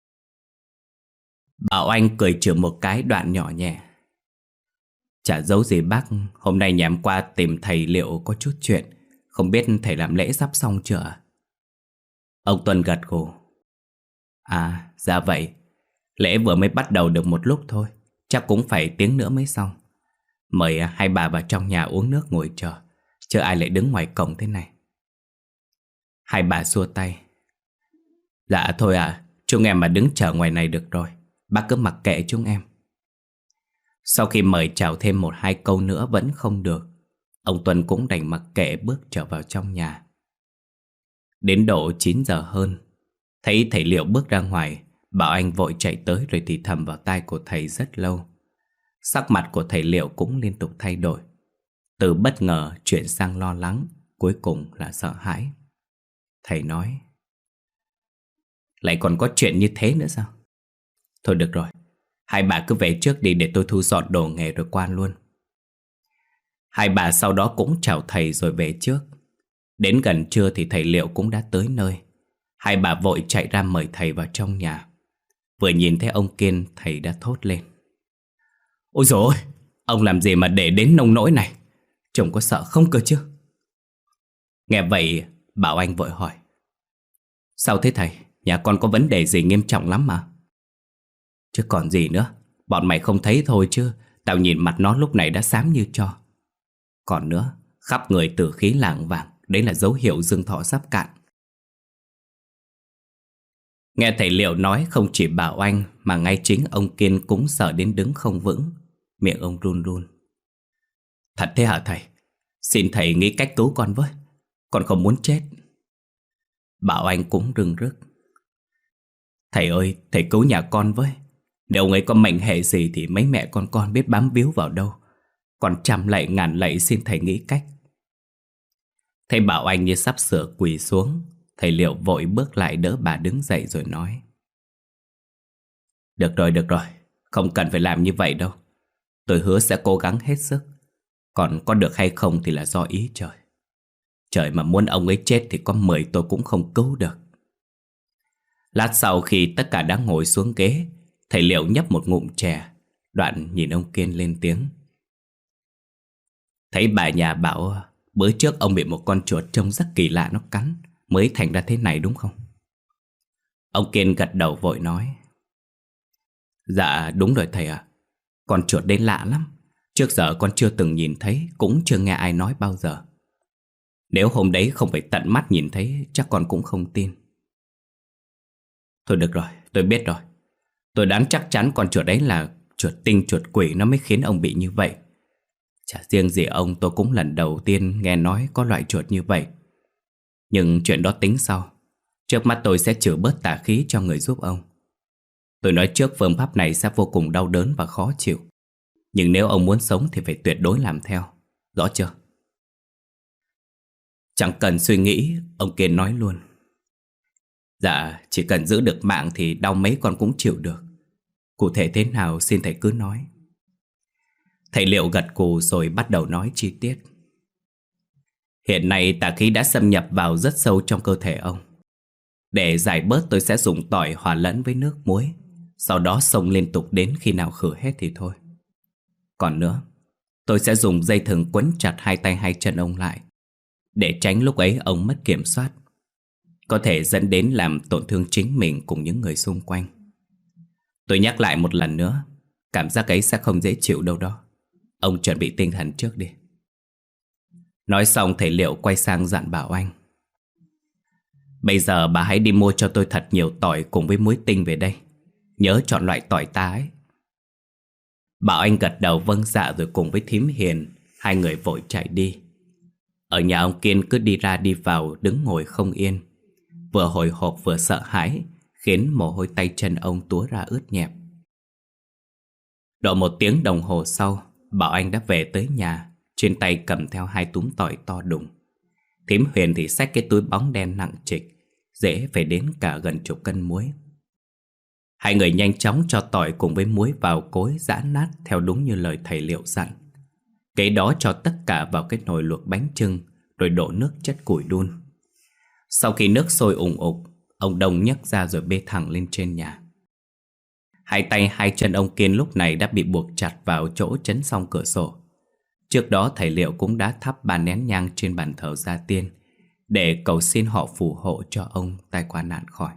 Bà Oanh cười chừa một cái đoạn nhỏ nhẹ: "Chả giấu gì bác, hôm nay nhà em qua tìm thầy liệu có chút chuyện. Không biết thầy làm lễ sắp xong chưa ạ?" Ông Tuân gật gù: "À, dạ vậy. Lễ vừa mới bắt đầu được một lúc thôi, chắc cũng phải tiếng nữa mới xong. Mời hai bà vào trong nhà uống nước ngồi chờ, chứ ai lại đứng ngoài cổng thế này." Hai bà xua tay: "Dạ thôi ạ, chúng em mà đứng chờ ngoài này được rồi, bác cứ mặc kệ chúng em." Sau khi mời chào thêm một hai câu nữa vẫn không được, ông Tuân cũng đành mặc kệ bước trở vào trong nhà. Đến độ chín giờ hơn, thấy thầy Liệu bước ra ngoài, Bảo Anh vội chạy tới rồi thì thầm vào tai của thầy rất lâu. Sắc mặt của thầy Liệu cũng liên tục thay đổi, từ bất ngờ chuyển sang lo lắng, cuối cùng là sợ hãi. Thầy nói: "Lại còn có chuyện như thế nữa sao? Thôi được rồi, hai bà cứ về trước đi để tôi thu dọn đồ nghề rồi qua luôn." Hai bà sau đó cũng chào thầy rồi về trước. Đến gần trưa thì thầy Liệu cũng đã tới nơi. Hai bà vội chạy ra mời thầy vào trong nhà. Vừa nhìn thấy ông Kiên, thầy đã thốt lên: "Ôi dồi ôi, ông làm gì mà để đến nông nỗi này? Chồng có sợ không cơ chứ?" Nghe vậy, Bảo Anh vội hỏi: "Sao thế thầy? Nhà con có vấn đề gì nghiêm trọng lắm mà?" "Chứ còn gì nữa, bọn mày không thấy thôi chứ tao nhìn mặt nó lúc này đã xám như tro. Còn nữa, khắp người tử khí lảng vảng, đấy là dấu hiệu dương thọ sắp cạn." Nghe thầy Liệu nói, không chỉ Bảo Anh mà ngay chính ông Kiên cũng sợ đến đứng không vững. Miệng ông run run: "Thật thế hả thầy? Xin thầy nghĩ cách cứu con với, con không muốn chết." Bảo Anh cũng rưng rức: "Thầy ơi, thầy cứu nhà con với. Nếu ông ấy có mệnh hệ gì thì mấy mẹ con con biết bám víu vào đâu. Con trăm lạy ngàn lạy xin thầy nghĩ cách." Thấy Bảo Anh như sắp sửa quỳ xuống, thầy Liệu vội bước lại đỡ bà đứng dậy rồi nói: "Được rồi, được rồi, không cần phải làm như vậy đâu. Tôi hứa sẽ cố gắng hết sức. Còn có được hay không thì là do ý trời. Trời mà muốn ông ấy chết thì có mười tôi cũng không cứu được." Lát sau khi tất cả đã ngồi xuống ghế, thầy Liệu nhấp một ngụm chè, đoạn nhìn ông Kiên lên tiếng: "Thấy bà nhà bảo bữa trước ông bị một con chuột trông rất kỳ lạ nó cắn, mới thành ra thế này đúng không?" Ông Kiên gật đầu vội nói: "Dạ đúng rồi thầy ạ. Con chuột đấy lạ lắm. Trước giờ con chưa từng nhìn thấy, cũng chưa nghe ai nói bao giờ. Nếu hôm đấy không phải tận mắt nhìn thấy, chắc con cũng không tin." "Thôi được rồi, tôi biết rồi. Tôi đoán chắc chắn con chuột ấy là chuột tinh chuột quỷ, nó mới khiến ông bị như vậy. Chả riêng gì ông, tôi cũng lần đầu tiên nghe nói có loại chuột như vậy. Nhưng chuyện đó tính sau. Trước mắt tôi sẽ trừ bớt tà khí cho người giúp ông. Tôi nói trước phương pháp này sẽ vô cùng đau đớn và khó chịu. Nhưng nếu ông muốn sống thì phải tuyệt đối làm theo. Rõ chưa?" Chẳng cần suy nghĩ, ông Kiên nói luôn: "Dạ, chỉ cần giữ được mạng thì đau mấy con cũng chịu được. Cụ thể thế nào xin thầy cứ nói." Thầy Liệu gật gù rồi bắt đầu nói chi tiết: "Hiện nay tà khí đã xâm nhập vào rất sâu trong cơ thể ông. Để giải bớt tôi sẽ dùng tỏi hòa lẫn với nước muối, sau đó xông liên tục đến khi nào khử hết thì thôi. Còn nữa, tôi sẽ dùng dây thừng quấn chặt hai tay hai chân ông lại, để tránh lúc ấy ông mất kiểm soát, có thể dẫn đến làm tổn thương chính mình cùng những người xung quanh. Tôi nhắc lại một lần nữa, cảm giác ấy sẽ không dễ chịu đâu đó. Ông chuẩn bị tinh thần trước đi." Nói xong thầy Liệu quay sang dặn Bảo Anh: "Bây giờ bà hãy đi mua cho tôi thật nhiều tỏi cùng với muối tinh về đây. Nhớ chọn loại tỏi ta ấy." Bảo Anh gật đầu vâng dạ rồi cùng với thím Hiền, hai người vội chạy đi. Ở nhà ông Kiên cứ đi ra đi vào, đứng ngồi không yên, vừa hồi hộp vừa sợ hãi, khiến mồ hôi tay chân ông túa ra ướt nhẹp. Độ một tiếng đồng hồ sau, Bảo Anh đã về tới nhà, trên tay cầm theo hai túm tỏi to đùng. Thím Huyền thì xách cái túi bóng đen nặng trịch, dễ phải đến cả gần chục cân muối. Hai người nhanh chóng cho tỏi cùng với muối vào cối giã nát theo đúng như lời thầy Liệu dặn. Kế đó cho tất cả vào cái nồi luộc bánh chưng, rồi đổ nước chất củi đun. Sau khi nước sôi ùng ục, ông Đông nhấc ra rồi bê thẳng lên trên nhà. Hai tay hai chân ông Kiên lúc này đã bị buộc chặt vào chỗ chấn song cửa sổ. Trước đó thầy Liệu cũng đã thắp ba nén nhang trên bàn thờ gia tiên để cầu xin họ phù hộ cho ông tai qua nạn khỏi.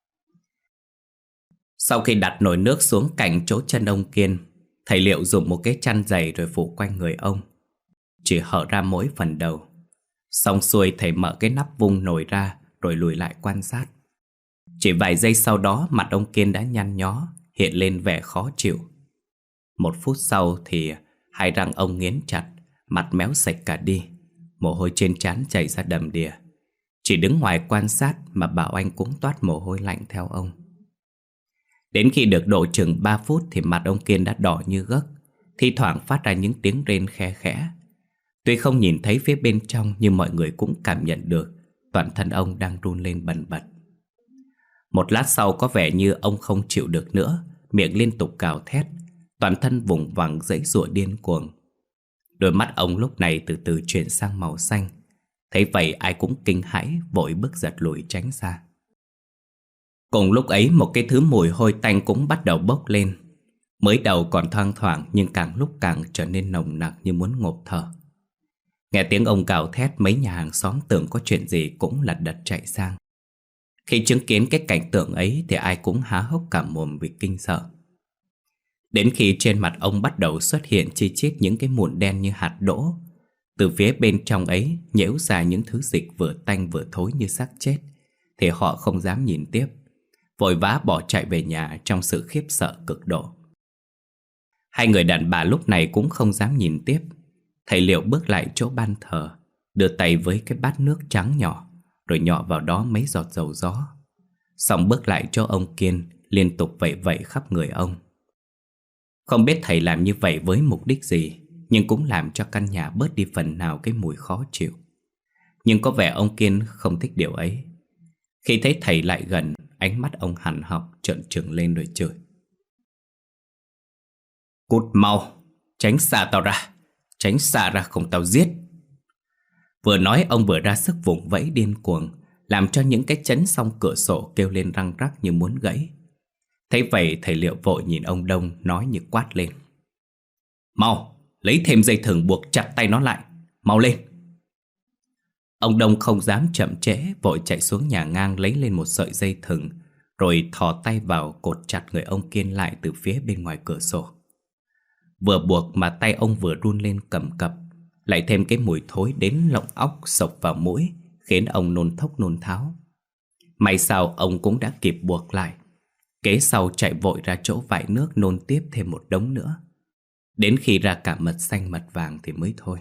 Sau khi đặt nồi nước xuống cạnh chỗ chân ông Kiên, thầy Liệu dùng một cái chăn dày rồi phủ quanh người ông, chỉ hở ra mỗi phần đầu. Xong xuôi thầy mở cái nắp vung nồi ra rồi lùi lại quan sát. Chỉ vài giây sau đó mặt ông Kiên đã nhăn nhó, hiện lên vẻ khó chịu. Một phút sau thì hai răng ông nghiến chặt, mặt méo sạch cả đi, mồ hôi trên trán chảy ra đầm đìa. Chỉ đứng ngoài quan sát mà Bảo Anh cũng toát mồ hôi lạnh theo ông. Đến khi được độ chừng ba phút thì mặt ông Kiên đã đỏ như gấc, thi thoảng phát ra những tiếng rên khe khẽ. Tuy không nhìn thấy phía bên trong nhưng mọi người cũng cảm nhận được toàn thân ông đang run lên bần bật. Một lát sau có vẻ như ông không chịu được nữa, miệng liên tục gào thét, toàn thân vùng vằng giãy giụa điên cuồng. Đôi mắt ông lúc này từ từ chuyển sang màu xanh. Thấy vậy ai cũng kinh hãi, vội bước giật lùi tránh xa. Cùng lúc ấy một cái thứ mùi hôi tanh cũng bắt đầu bốc lên. Mới đầu còn thoang thoảng nhưng càng lúc càng trở nên nồng nặc như muốn ngộp thở. Nghe tiếng ông gào thét, mấy nhà hàng xóm tưởng có chuyện gì cũng lật đật chạy sang. Khi chứng kiến cái cảnh tượng ấy thì ai cũng há hốc cả mồm vì kinh sợ. Đến khi trên mặt ông bắt đầu xuất hiện chi chít những cái mụn đen như hạt đỗ, từ phía bên trong ấy nhễu ra những thứ dịch vừa tanh vừa thối như xác chết, thì họ không dám nhìn tiếp, vội vã bỏ chạy về nhà trong sự khiếp sợ cực độ. Hai người đàn bà lúc này cũng không dám nhìn tiếp. Thầy Liệu bước lại chỗ ban thờ, đưa tay với cái bát nước trắng nhỏ, rồi nhỏ vào đó mấy giọt dầu gió. Xong bước lại chỗ ông Kiên, liên tục vẩy vẩy khắp người ông. Không biết thầy làm như vậy với mục đích gì, nhưng cũng làm cho căn nhà bớt đi phần nào cái mùi khó chịu. Nhưng có vẻ ông Kiên không thích điều ấy. Khi thấy thầy lại gần, ánh mắt ông hằn học trợn trừng lên rồi chửi: "Cút mau, tránh xa tao ra, tránh xa ra không tao giết." Vừa nói ông vừa ra sức vùng vẫy điên cuồng, làm cho những cái chấn song cửa sổ kêu lên răng rắc như muốn gãy. Thấy vậy thầy Liệu vội nhìn ông Đông nói như quát lên: "Mau, lấy thêm dây thừng buộc chặt tay nó lại, mau lên." Ông Đông không dám chậm trễ, vội chạy xuống nhà ngang lấy lên một sợi dây thừng, rồi thò tay vào cột chặt người ông Kiên lại từ phía bên ngoài cửa sổ. Vừa buộc mà tay ông vừa run lên cầm cập, lại thêm cái mùi thối đến lọng óc xộc vào mũi, khiến ông nôn thốc nôn tháo. May sao ông cũng đã kịp buộc lại. Kế sau chạy vội ra chỗ vại nước nôn tiếp thêm một đống nữa, đến khi ra cả mật xanh mật vàng thì mới thôi.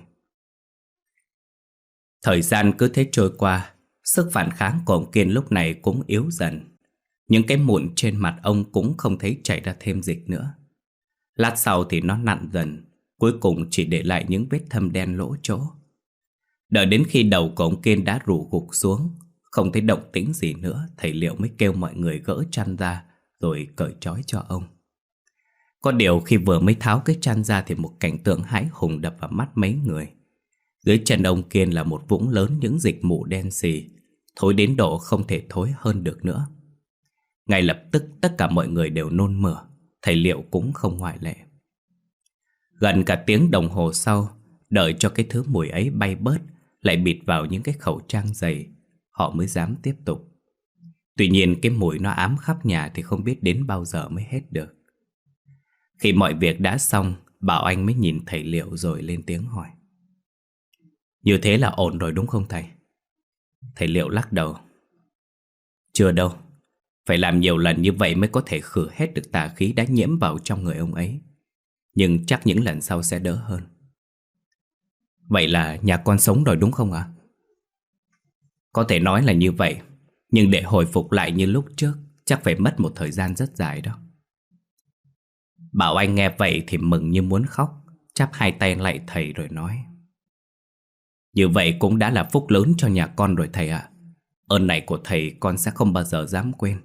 Thời gian cứ thế trôi qua, sức phản kháng của ông Kiên lúc này cũng yếu dần. Những cái mụn trên mặt ông cũng không thấy chảy ra thêm dịch nữa. Lát sau thì nó nặn dần, cuối cùng chỉ để lại những vết thâm đen lỗ chỗ. Đợi đến khi đầu của ông Kiên đã rủ gục xuống, không thấy động tĩnh gì nữa, thầy Liệu mới kêu mọi người gỡ chăn ra rồi cởi trói cho ông. Có điều khi vừa mới tháo cái chăn ra thì một cảnh tượng hãi hùng đập vào mắt mấy người. Dưới chân ông Kiên là một vũng lớn những dịch mù đen xì, thối đến độ không thể thối hơn được nữa. Ngay lập tức tất cả mọi người đều nôn mửa, thầy Liệu cũng không ngoại lệ. Gần cả tiếng đồng hồ sau, đợi cho cái thứ mùi ấy bay bớt, lại bịt vào những cái khẩu trang dày, họ mới dám tiếp tục. Tuy nhiên cái mùi nó ám khắp nhà thì không biết đến bao giờ mới hết được. Khi mọi việc đã xong, Bảo Anh mới nhìn thầy Liệu rồi lên tiếng hỏi: "Như thế là ổn rồi đúng không thầy?" Thầy Liệu lắc đầu: "Chưa đâu, phải làm nhiều lần như vậy mới có thể khử hết được tà khí đã nhiễm vào trong người ông ấy. Nhưng chắc những lần sau sẽ đỡ hơn." "Vậy là nhà con sống rồi đúng không ạ?" "Có thể nói là như vậy, nhưng để hồi phục lại như lúc trước chắc phải mất một thời gian rất dài đó." Bảo Anh nghe vậy thì mừng như muốn khóc, chắp hai tay lạy thầy rồi nói: Như vậy cũng đã là phúc lớn cho nhà con rồi thầy ạ. Ơn này của thầy con sẽ không bao giờ dám quên.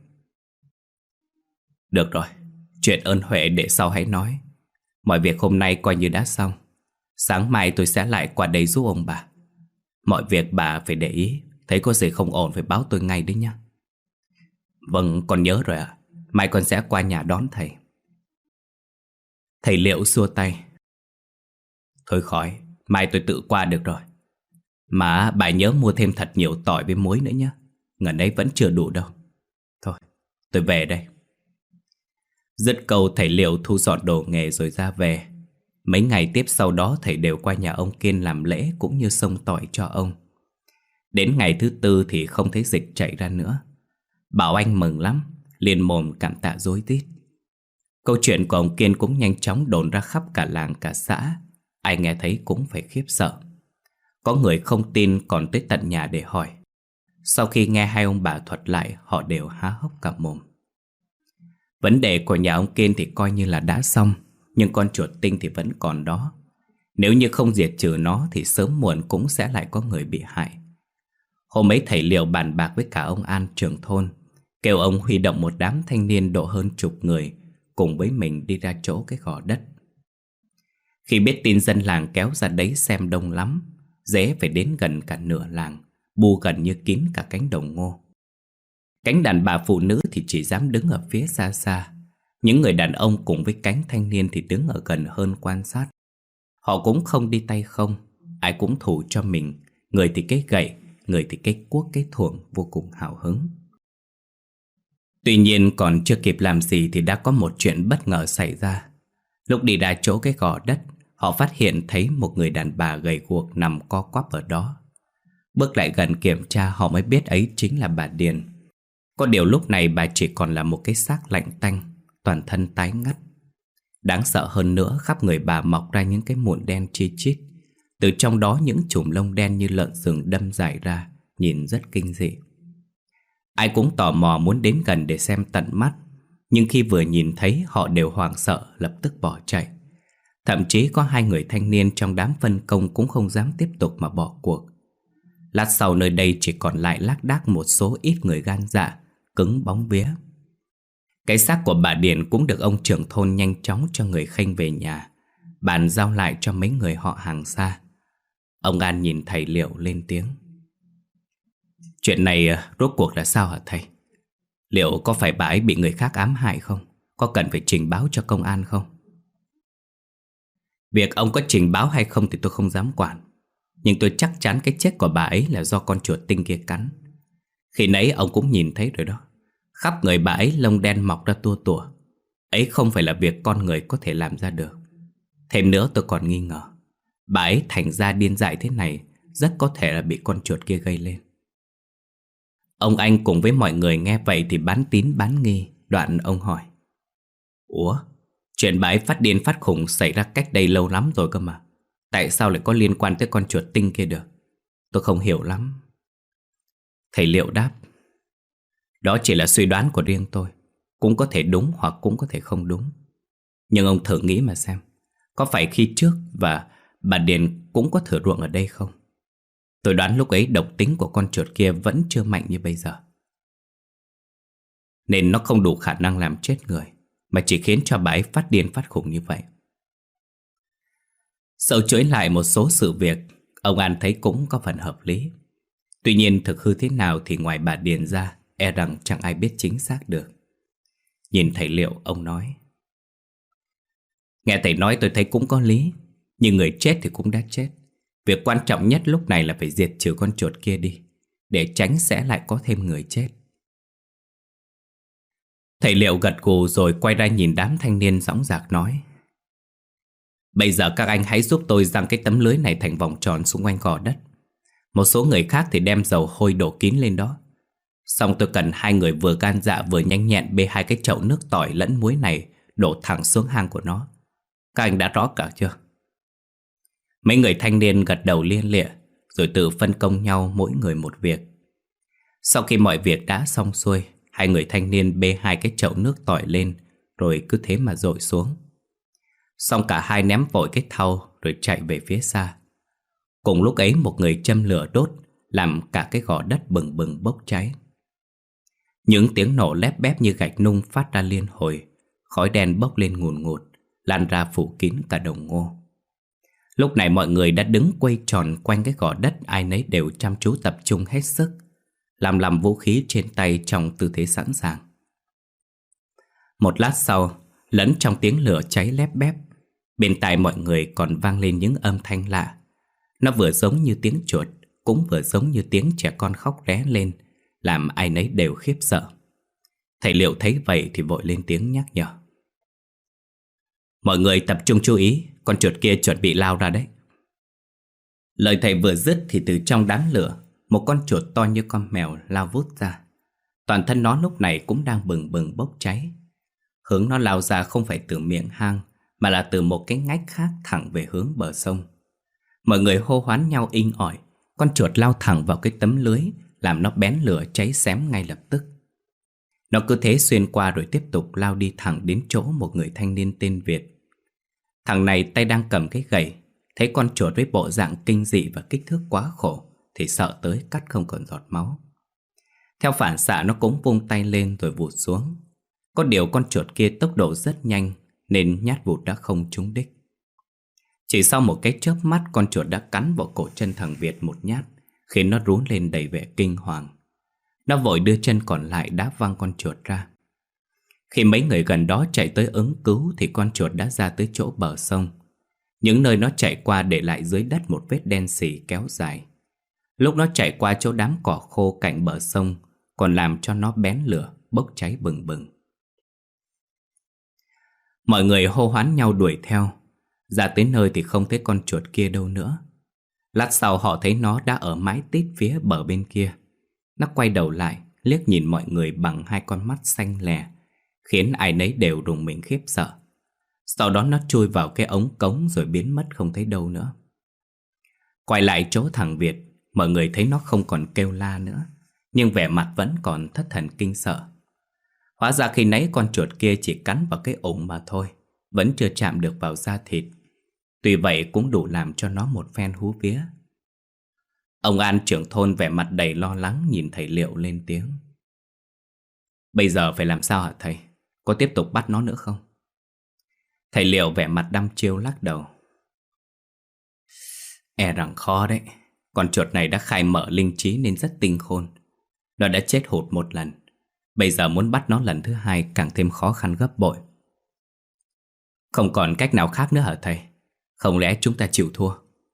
Được rồi, chuyện ơn huệ để sau hãy nói. Mọi việc hôm nay coi như đã xong. Sáng mai tôi sẽ lại qua đây giúp ông bà. Mọi việc bà phải để ý, thấy có gì không ổn phải báo tôi ngay đấy nhá. Vâng, con nhớ rồi ạ. Mai con sẽ qua nhà đón thầy. Thầy Liệu xua tay: Thôi khỏi, mai tôi tự qua được rồi. Mà bà nhớ mua thêm thật nhiều tỏi với muối nữa nhé. Ngần ấy vẫn chưa đủ đâu. Thôi, tôi về đây. Dứt câu thầy Liệu thu dọn đồ nghề rồi ra về. Mấy ngày tiếp sau đó thầy đều qua nhà ông Kiên làm lễ cũng như xông tỏi cho ông. Đến ngày thứ tư thì không thấy dịch chạy ra nữa. Bảo Anh mừng lắm, liền mồm cảm tạ rối rít. Câu chuyện của ông Kiên cũng nhanh chóng đồn ra khắp cả làng cả xã. Ai nghe thấy cũng phải khiếp sợ. Có người không tin còn tới tận nhà để hỏi. Sau khi nghe hai ông bà thuật lại, họ đều há hốc cả mồm. Vấn đề của nhà ông Kiên thì coi như là đã xong, nhưng con chuột tinh thì vẫn còn đó. Nếu như không diệt trừ nó thì sớm muộn cũng sẽ lại có người bị hại. Hôm ấy thầy Liệu bàn bạc với cả ông An trưởng thôn, kêu ông huy động một đám thanh niên độ hơn chục người cùng với mình đi ra chỗ cái gò đất. Khi biết tin dân làng kéo ra đấy xem đông lắm, dễ phải đến gần cả nửa làng, bu gần như kín cả cánh đồng ngô. Cánh đàn bà phụ nữ thì chỉ dám đứng ở phía xa xa. Những người đàn ông cùng với cánh thanh niên thì đứng ở gần hơn quan sát. Họ cũng không đi tay không, ai cũng thủ cho mình, người thì cái gậy, người thì cái cuốc cái thuồng, vô cùng hào hứng. Tuy nhiên còn chưa kịp làm gì thì đã có một chuyện bất ngờ xảy ra. Lúc đi ra chỗ cái gò đất, họ phát hiện thấy một người đàn bà gầy guộc nằm co quắp ở đó. Bước lại gần kiểm tra họ mới biết ấy chính là bà Điền. Có điều lúc này bà chỉ còn là một cái xác lạnh tanh, toàn thân tái ngắt. Đáng sợ hơn nữa, khắp người bà mọc ra những cái mụn đen chi chít. Từ trong đó những chùm lông đen như lợn rừng đâm dài ra, nhìn rất kinh dị. Ai cũng tò mò muốn đến gần để xem tận mắt, nhưng khi vừa nhìn thấy họ đều hoảng sợ lập tức bỏ chạy. Thậm chí có hai người thanh niên trong đám phân công cũng không dám tiếp tục mà bỏ cuộc. Lát sau nơi đây chỉ còn lại lác đác một số ít người gan dạ, cứng bóng vía. Cái xác của bà Điền cũng được ông trưởng thôn nhanh chóng cho người khênh về nhà, bàn giao lại cho mấy người họ hàng xa. Ông An nhìn thầy Liệu lên tiếng: Chuyện này rốt cuộc là sao hả thầy? Liệu có phải bà ấy bị người khác ám hại không? Có cần phải trình báo cho công an không? Việc ông có trình báo hay không thì tôi không dám quản, nhưng tôi chắc chắn cái chết của bà ấy là do con chuột tinh kia cắn. Khi nãy ông cũng nhìn thấy rồi đó, khắp người bà ấy lông đen mọc ra tua tủa. Ấy không phải là việc con người có thể làm ra được. Thêm nữa tôi còn nghi ngờ bà ấy thành ra điên dại thế này rất có thể là bị con chuột kia gây lên. Ông Anh cùng với mọi người nghe vậy thì bán tín bán nghi. Đoạn ông hỏi: Ủa, chuyện bà ấy phát điên phát khùng xảy ra cách đây lâu lắm rồi cơ mà, tại sao lại có liên quan tới con chuột tinh kia được? Tôi không hiểu lắm. Thầy Liệu đáp: Đó chỉ là suy đoán của riêng tôi, cũng có thể đúng hoặc cũng có thể không đúng. Nhưng ông thử nghĩ mà xem, có phải khi trước và bà Điền cũng có thửa ruộng ở đây không? Tôi đoán lúc ấy độc tính của con chuột kia vẫn chưa mạnh như bây giờ, nên nó không đủ khả năng làm chết người, mà chỉ khiến cho bà ấy phát điên phát khùng như vậy. Sâu chuỗi lại một số sự việc, ông An thấy cũng có phần hợp lý. Tuy nhiên thực hư thế nào thì ngoài bà Điền ra, e rằng chẳng ai biết chính xác được. Nhìn thầy Liệu, ông nói: Nghe thầy nói tôi thấy cũng có lý, nhưng người chết thì cũng đã chết. Việc quan trọng nhất lúc này là phải diệt trừ con chuột kia đi, để tránh sẽ lại có thêm người chết. Thầy Liệu gật gù rồi quay ra nhìn đám thanh niên dõng dạc nói: Bây giờ các anh hãy giúp tôi giăng cái tấm lưới này thành vòng tròn xung quanh gò đất. Một số người khác thì đem dầu hôi đổ kín lên đó. Xong tôi cần hai người vừa gan dạ vừa nhanh nhẹn bê hai cái chậu nước tỏi lẫn muối này đổ thẳng xuống hang của nó. Các anh đã rõ cả chưa? Mấy người thanh niên gật đầu lia lịa, rồi tự phân công nhau mỗi người một việc. Sau khi mọi việc đã xong xuôi, hai người thanh niên bê hai cái chậu nước tỏi lên, rồi cứ thế mà dội xuống. Xong cả hai ném vội cái thau rồi chạy về phía xa. Cùng lúc ấy một người châm lửa đốt, làm cả cái gò đất bừng bừng bốc cháy. Những tiếng nổ lép bép như gạch nung phát ra liên hồi. Khói đen bốc lên ngùn ngụt, lan ra phủ kín cả đồng ngô. Lúc này mọi người đã đứng quay tròn quanh cái gò đất, ai nấy đều chăm chú tập trung hết sức, làm làm vũ khí trên tay trong tư thế sẵn sàng. Một lát sau, lẫn trong tiếng lửa cháy lép bép, bên tai mọi người còn vang lên những âm thanh lạ. Nó vừa giống như tiếng chuột, cũng vừa giống như tiếng trẻ con khóc ré lên, làm ai nấy đều khiếp sợ. Thầy Liệu thấy vậy thì vội lên tiếng nhắc nhở. Mọi người tập trung chú ý, con chuột kia chuẩn bị lao ra đấy. Lời thầy vừa dứt thì từ trong đám lửa, một con chuột to như con mèo lao vút ra. Toàn thân nó lúc này cũng đang bừng bừng bốc cháy. Hướng nó lao ra không phải từ miệng hang, mà là từ một cái ngách khác thẳng về hướng bờ sông. Mọi người hô hoán nhau inh ỏi. Con chuột lao thẳng vào cái tấm lưới, làm nó bén lửa cháy xém ngay lập tức. Nó cứ thế xuyên qua rồi tiếp tục lao đi thẳng đến chỗ một người thanh niên tên Việt. Thằng này tay đang cầm cái gậy, thấy con chuột với bộ dạng kinh dị và kích thước quá khổ thì sợ tới cắt không còn giọt máu. Theo phản xạ nó cũng vung tay lên rồi vụt xuống. Có điều con chuột kia tốc độ rất nhanh nên nhát vụt đã không trúng đích. Chỉ sau một cái chớp mắt, con chuột đã cắn vào cổ chân thằng Việt một nhát, khiến nó rú lên đầy vẻ kinh hoàng. Nó vội đưa chân còn lại đá văng con chuột ra. Khi mấy người gần đó chạy tới ứng cứu thì con chuột đã ra tới chỗ bờ sông. Những nơi nó chạy qua để lại dưới đất một vết đen xì kéo dài. Lúc nó chạy qua chỗ đám cỏ khô cạnh bờ sông, còn làm cho nó bén lửa, bốc cháy bừng bừng. Mọi người hô hoán nhau đuổi theo. Ra tới nơi thì không thấy con chuột kia đâu nữa. Lát sau họ thấy nó đã ở mái tít phía bờ bên kia. Nó quay đầu lại, liếc nhìn mọi người bằng hai con mắt xanh lè, khiến ai nấy đều rùng mình khiếp sợ. Sau đó nó chui vào cái ống cống rồi biến mất không thấy đâu nữa. Quay lại chỗ thằng Việt, mọi người thấy nó không còn kêu la nữa, nhưng vẻ mặt vẫn còn thất thần kinh sợ. Hóa ra khi nãy con chuột kia chỉ cắn vào cái ủng mà thôi, vẫn chưa chạm được vào da thịt. Tuy vậy cũng đủ làm cho nó một phen hú vía. Ông An trưởng thôn vẻ mặt đầy lo lắng nhìn thầy Liệu lên tiếng. Bây giờ phải làm sao hả thầy? Có tiếp tục bắt nó nữa không? Thầy Liệu vẻ mặt đăm chiêu lắc đầu. E rằng khó đấy. Con chuột này đã khai mở linh trí nên rất tinh khôn. Nó đã chết hụt một lần. Bây giờ muốn bắt nó lần thứ hai càng thêm khó khăn gấp bội. Không còn cách nào khác nữa hả thầy? Không lẽ chúng ta chịu thua?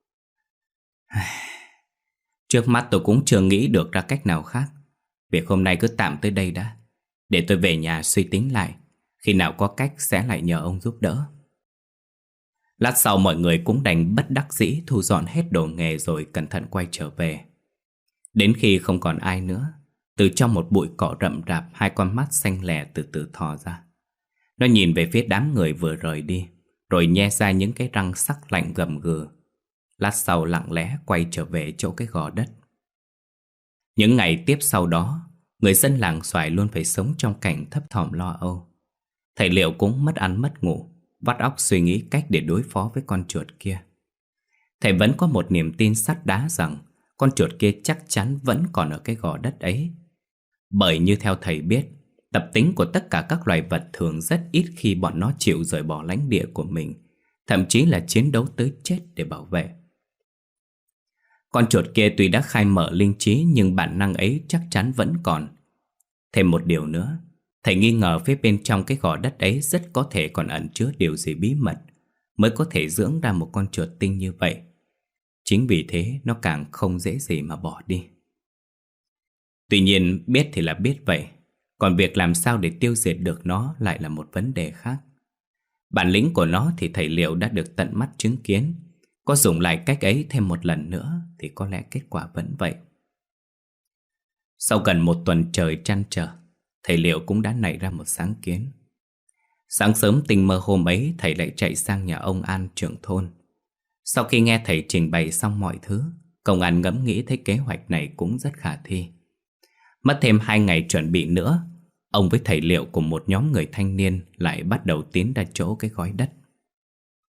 Trước mắt tôi cũng chưa nghĩ được ra cách nào khác. Việc hôm nay cứ tạm tới đây đã. Để tôi về nhà suy tính lại. Khi nào có cách sẽ lại nhờ ông giúp đỡ. Lát sau mọi người cũng đành bất đắc dĩ thu dọn hết đồ nghề rồi cẩn thận quay trở về. Đến khi không còn ai nữa, từ trong một bụi cỏ rậm rạp, hai con mắt xanh lè từ từ thò ra. Nó nhìn về phía đám người vừa rời đi, rồi nhe ra những cái răng sắc lạnh gầm gừ. Lát sau lặng lẽ quay trở về chỗ cái gò đất. Những ngày tiếp sau đó, người dân làng Xoài luôn phải sống trong cảnh thấp thỏm lo âu. Thầy Liệu cũng mất ăn mất ngủ, vắt óc suy nghĩ cách để đối phó với con chuột kia. Thầy vẫn có một niềm tin sắt đá rằng con chuột kia chắc chắn vẫn còn ở cái gò đất ấy. Bởi như theo thầy biết, tập tính của tất cả các loài vật thường rất ít khi bọn nó chịu rời bỏ lãnh địa của mình, thậm chí là chiến đấu tới chết để bảo vệ. Con chuột kia tuy đã khai mở linh trí nhưng bản năng ấy chắc chắn vẫn còn. Thêm một điều nữa, thầy nghi ngờ phía bên trong cái gò đất ấy rất có thể còn ẩn chứa điều gì bí mật, mới có thể dưỡng ra một con chuột tinh như vậy. Chính vì thế nó càng không dễ gì mà bỏ đi. Tuy nhiên biết thì là biết vậy, còn việc làm sao để tiêu diệt được nó lại là một vấn đề khác. Bản lĩnh của nó thì thầy Liệu đã được tận mắt chứng kiến. Có dùng lại cách ấy thêm một lần nữa thì có lẽ kết quả vẫn vậy. Sau gần một tuần trời trăn trở, thầy Liệu cũng đã nảy ra một sáng kiến. Sáng sớm tinh mơ hôm ấy, thầy lại chạy sang nhà ông An trưởng thôn. Sau khi nghe thầy trình bày xong mọi thứ, công an ngẫm nghĩ thấy kế hoạch này cũng rất khả thi. Mất thêm hai ngày chuẩn bị nữa, ông với thầy Liệu cùng một nhóm người thanh niên lại bắt đầu tiến ra chỗ cái gói đất.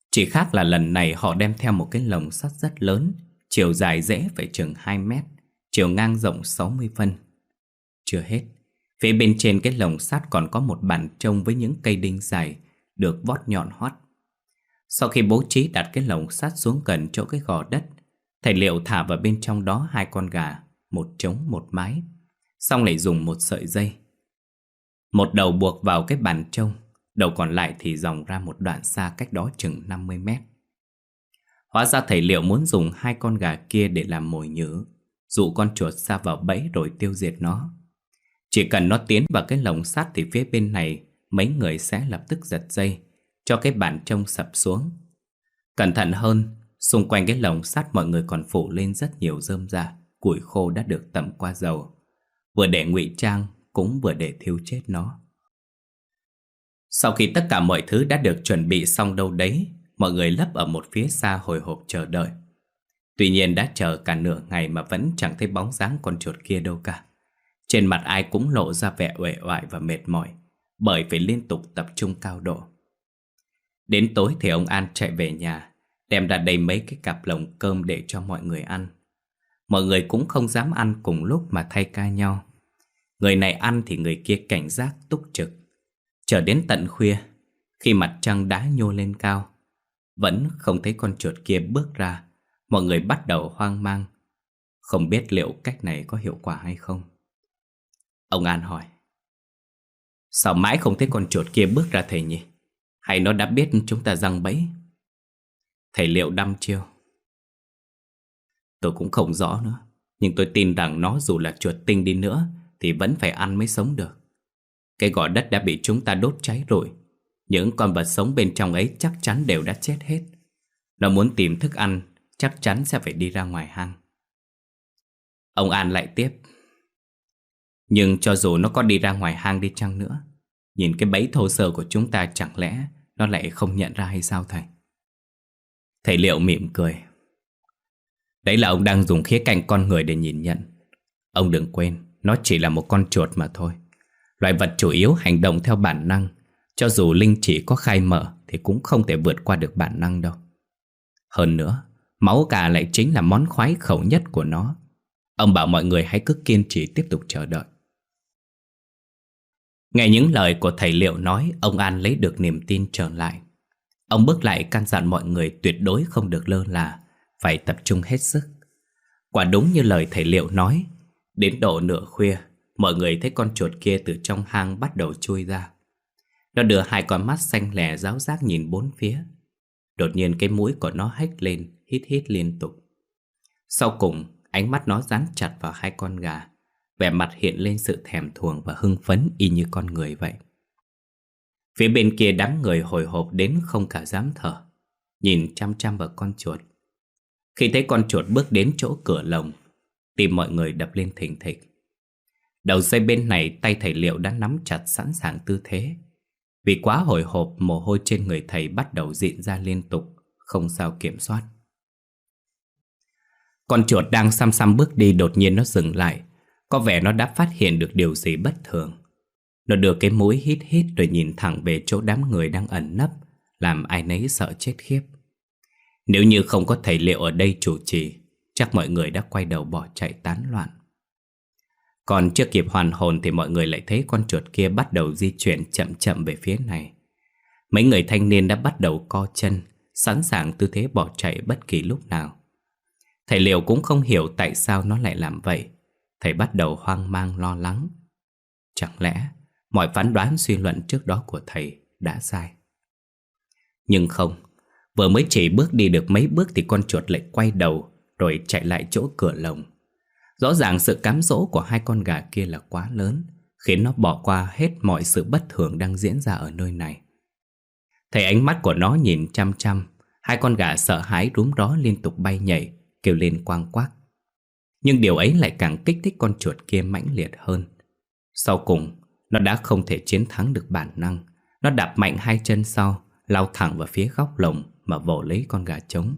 Chỉ khác là lần này họ đem theo một cái lồng sắt rất lớn, chiều dài rẽ phải chừng hai mét, chiều ngang rộng sáu mươi phân. Chưa hết, phía bên trên cái lồng sắt còn có một bàn trông với những cây đinh dài được vót nhọn hoắt. Sau khi bố trí đặt cái lồng sắt xuống gần chỗ cái gò đất, thầy Liệu thả vào bên trong đó hai con gà, một trống một mái, xong lại dùng một sợi dây. Một đầu buộc vào cái bàn trông, đầu còn lại thì dòng ra một đoạn xa cách đó chừng năm mươi mét. Hóa ra thầy Liệu muốn dùng hai con gà kia để làm mồi nhử, dụ con chuột sa vào bẫy rồi tiêu diệt nó. Chỉ cần nó tiến vào cái lồng sắt thì phía bên này mấy người sẽ lập tức giật dây, cho cái bàn trông sập xuống. Cẩn thận hơn, xung quanh cái lồng sắt mọi người còn phủ lên rất nhiều rơm rạ, củi khô đã được tẩm qua dầu, vừa để ngụy trang cũng vừa để thiêu chết nó. Sau khi tất cả mọi thứ đã được chuẩn bị xong đâu đấy, mọi người lấp ở một phía xa hồi hộp chờ đợi. Tuy nhiên đã chờ cả nửa ngày mà vẫn chẳng thấy bóng dáng con chuột kia đâu cả. Trên mặt ai cũng lộ ra vẻ uể oải và mệt mỏi, bởi phải liên tục tập trung cao độ. Đến tối thì ông An chạy về nhà, đem ra đầy mấy cái cặp lồng cơm để cho mọi người ăn. Mọi người cũng không dám ăn cùng lúc mà thay ca nhau. Người này ăn thì người kia cảnh giác túc trực. Chờ đến tận khuya, khi mặt trăng đã nhô lên cao, vẫn không thấy con chuột kia bước ra, mọi người bắt đầu hoang mang, không biết liệu cách này có hiệu quả hay không. Ông An hỏi: sao mãi không thấy con chuột kia bước ra thầy nhỉ? Hay nó đã biết chúng ta giăng bẫy? Thầy Liệu đăm chiêu: tôi cũng không rõ nữa, nhưng tôi tin rằng nó dù là chuột tinh đi nữa thì vẫn phải ăn mới sống được. Cái gò đất đã bị chúng ta đốt cháy rồi, những con vật sống bên trong ấy chắc chắn đều đã chết hết. Nó muốn tìm thức ăn chắc chắn sẽ phải đi ra ngoài hang. Ông An lại tiếp: nhưng cho dù nó có đi ra ngoài hang đi chăng nữa, nhìn cái bẫy thô sơ của chúng ta chẳng lẽ nó lại không nhận ra hay sao thầy? Thầy Liệu mỉm cười: đấy là ông đang dùng khía cạnh con người để nhìn nhận. Ông đừng quên, nó chỉ là một con chuột mà thôi. Loài vật chủ yếu hành động theo bản năng. Cho dù linh chỉ có khai mở thì cũng không thể vượt qua được bản năng đâu. Hơn nữa, máu gà lại chính là món khoái khẩu nhất của nó. Ông bảo mọi người hãy cứ kiên trì tiếp tục chờ đợi. Nghe những lời của thầy Liệu nói, ông An lấy được niềm tin trở lại. Ông bước lại căn dặn mọi người tuyệt đối không được lơ là, phải tập trung hết sức. Quả đúng như lời thầy Liệu nói, đến độ nửa khuya, mọi người thấy con chuột kia từ trong hang bắt đầu chui ra. Nó đưa hai con mắt xanh lè ráo rác nhìn bốn phía. Đột nhiên cái mũi của nó hếch lên, hít hít liên tục. Sau cùng, ánh mắt nó dán chặt vào hai con gà, vẻ mặt hiện lên sự thèm thuồng và hưng phấn y như con người vậy. Phía bên kia đám người hồi hộp đến không cả dám thở, nhìn chăm chăm vào con chuột. Khi thấy con chuột bước đến chỗ cửa lồng, tim mọi người đập lên thình thịch. Đầu dây bên này tay thầy Liệu đã nắm chặt sẵn sàng tư thế. Vì quá hồi hộp, mồ hôi trên người thầy bắt đầu rịn ra liên tục, không sao kiểm soát. Con chuột đang xăm xăm bước đi đột nhiên nó dừng lại. Có vẻ nó đã phát hiện được điều gì bất thường. Nó đưa cái mũi hít hít rồi nhìn thẳng về chỗ đám người đang ẩn nấp, làm ai nấy sợ chết khiếp. Nếu như không có thầy Liệu ở đây chủ trì, chắc mọi người đã quay đầu bỏ chạy tán loạn. Còn chưa kịp hoàn hồn thì mọi người lại thấy con chuột kia bắt đầu di chuyển chậm chậm về phía này. Mấy người thanh niên đã bắt đầu co chân, sẵn sàng tư thế bỏ chạy bất kỳ lúc nào. Thầy Liệu cũng không hiểu tại sao nó lại làm vậy. Thầy bắt đầu hoang mang lo lắng. Chẳng lẽ mọi phán đoán suy luận trước đó của thầy đã sai? Nhưng không, vừa mới chỉ bước đi được mấy bước thì con chuột lại quay đầu rồi chạy lại chỗ cửa lồng. Rõ ràng sự cám dỗ của hai con gà kia là quá lớn, khiến nó bỏ qua hết mọi sự bất thường đang diễn ra ở nơi này. Thấy ánh mắt của nó nhìn chăm chăm, hai con gà sợ hãi rúm ró liên tục bay nhảy, kêu lên quang quác. Nhưng điều ấy lại càng kích thích con chuột kia mãnh liệt hơn. Sau cùng, nó đã không thể chiến thắng được bản năng. Nó đạp mạnh hai chân sau, lao thẳng vào phía góc lồng mà vồ lấy con gà trống.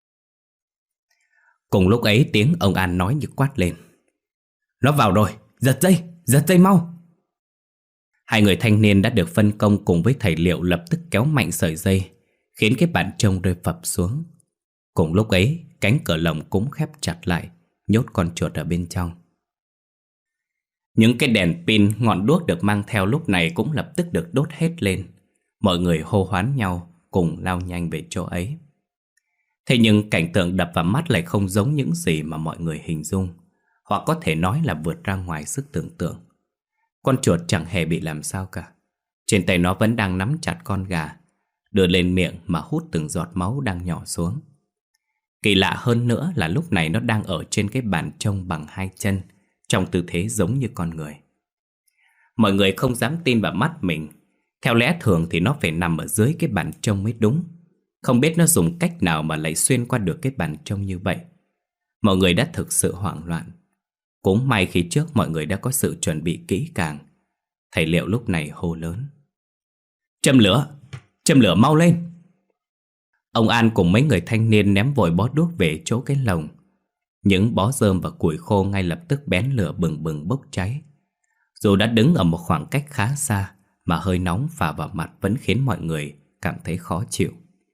Cùng lúc ấy tiếng ông An nói như quát lên: nó vào rồi, giật dây, giật dây mau. Hai người thanh niên đã được phân công cùng với thầy Liệu lập tức kéo mạnh sợi dây. khiến cái bàn trông rơi phập xuống. Cùng lúc ấy, cánh cửa lồng cũng khép chặt lại, nhốt con chuột ở bên trong. Những cái đèn pin, ngọn đuốc được mang theo lúc này cũng lập tức được đốt hết lên. Mọi người hô hoán nhau, cùng lao nhanh về chỗ ấy. Thế nhưng cảnh tượng đập vào mắt lại không giống những gì mà mọi người hình dung, hoặc có thể nói là vượt ra ngoài sức tưởng tượng. Con chuột chẳng hề bị làm sao cả. Trên tay nó vẫn đang nắm chặt con gà, đưa lên miệng mà hút từng giọt máu đang nhỏ xuống. Kỳ lạ hơn nữa là lúc này nó đang ở trên cái bàn trông bằng hai chân, trong tư thế giống như con người. Mọi người không dám tin vào mắt mình. Theo lẽ thường thì nó phải nằm ở dưới cái bàn trông mới đúng. Không biết nó dùng cách nào mà lại xuyên qua được cái bàn trông như vậy. Mọi người đã thực sự hoảng loạn. Cũng may khi trước mọi người đã có sự chuẩn bị kỹ càng. Thầy Liệu lúc này hô lớn: "Châm lửa! Châm lửa mau lên!" Ông An cùng mấy người thanh niên ném vội bó đuốc về chỗ cái lồng. Những bó rơm và củi khô ngay lập tức bén lửa bừng bừng bốc cháy. Dù đã đứng ở một khoảng cách phá xa, mà hơi nóng phả vào mặt vẫn khiến mọi người cảm thấy khó chịu.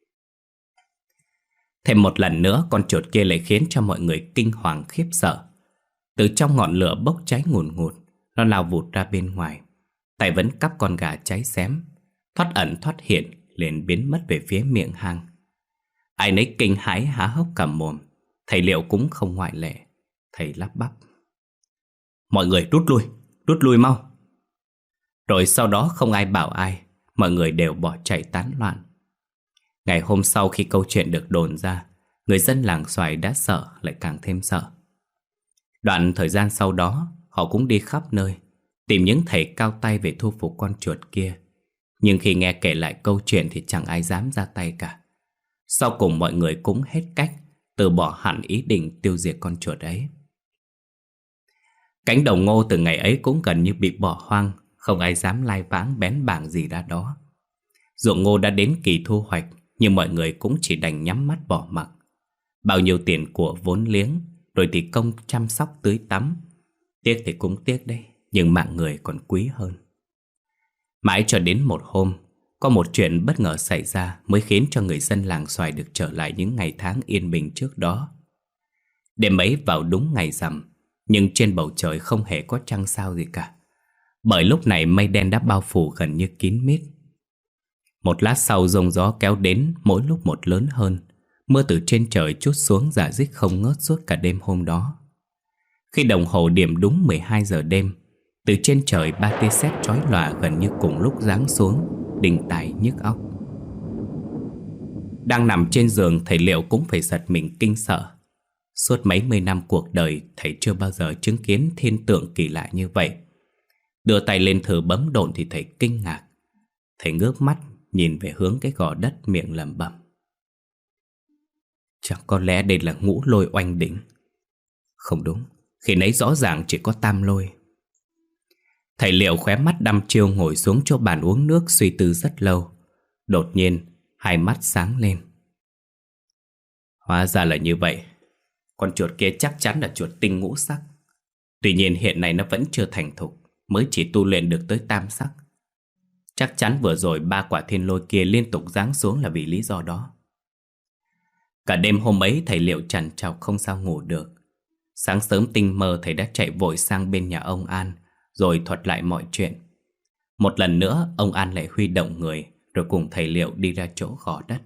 Thêm một lần nữa, con chuột kia lại khiến cho mọi người kinh hoàng khiếp sợ. Từ trong ngọn lửa bốc cháy ngùn ngụt, nó lao vụt ra bên ngoài. Tay vẫn cắp con gà cháy xém, thoát ẩn thoát hiện, liền biến mất về phía miệng hang. Ai nấy kinh hãi há hốc cả mồm. Thầy Liệu cũng không ngoại lệ. Thầy lắp bắp: "Mọi người rút lui, rút lui mau!" Rồi sau đó không ai bảo ai, mọi người đều bỏ chạy tán loạn. Ngày hôm sau khi câu chuyện được đồn ra, người dân làng Xoài đã sợ lại càng thêm sợ. Đoạn thời gian sau đó, họ cũng đi khắp nơi, tìm những thầy cao tay về thu phục con chuột kia. Nhưng khi nghe kể lại câu chuyện thì chẳng ai dám ra tay cả. Sau cùng mọi người cũng hết cách, từ bỏ hẳn ý định tiêu diệt con chuột ấy. Cánh đồng ngô từ ngày ấy cũng gần như bị bỏ hoang, không ai dám lai vãng bén bảng gì ra đó. Ruộng ngô đã đến kỳ thu hoạch, nhưng mọi người cũng chỉ đành nhắm mắt bỏ mặc. Bao nhiêu tiền của vốn liếng, rồi thì công chăm sóc tưới tắm. Tiếc thì cũng tiếc đấy, nhưng mạng người còn quý hơn. Mãi cho đến một hôm, có một chuyện bất ngờ xảy ra mới khiến cho người dân làng Xoài được trở lại những ngày tháng yên bình trước đó. Đêm ấy vào đúng ngày rằm, nhưng trên bầu trời không hề có trăng sao gì cả, bởi lúc này mây đen đã bao phủ gần như kín mít. Một lát sau giông gió kéo đến mỗi lúc một lớn hơn. Mưa từ trên trời trút xuống rả rích không ngớt suốt cả đêm hôm đó. Khi đồng hồ điểm đúng mười hai giờ đêm, từ trên trời ba tia sét chói lòa gần như cùng lúc giáng xuống, đinh tai nhức óc. Đang nằm trên giường, thầy Liệu cũng phải giật mình kinh sợ. Suốt mấy mươi năm cuộc đời, thầy chưa bao giờ chứng kiến thiên tượng kỳ lạ như vậy. Đưa tay lên thử bấm độn thì thầy kinh ngạc. Thầy ngước mắt nhìn về hướng cái gò đất, miệng lẩm bẩm: "Chẳng có lẽ đây là ngũ lôi oanh đỉnh? Không đúng, khi nấy rõ ràng chỉ có tam lôi." Thầy Liệu khóe mắt đăm chiêu ngồi xuống chỗ bàn uống nước suy tư rất lâu. Đột nhiên hai mắt sáng lên. Hóa ra là như vậy. Con chuột kia chắc chắn là chuột tinh ngũ sắc. Tuy nhiên hiện nay nó vẫn chưa thành thục, mới chỉ tu luyện được tới tam sắc. Chắc chắn vừa rồi ba quả thiên lôi kia liên tục giáng xuống là vì lý do đó. Cả đêm hôm ấy thầy Liệu trằn trọc không sao ngủ được. Sáng sớm tinh mơ thầy đã chạy vội sang bên nhà ông An, rồi thuật lại mọi chuyện. Một lần nữa ông An lại huy động người, rồi cùng thầy Liệu đi ra chỗ gò đất.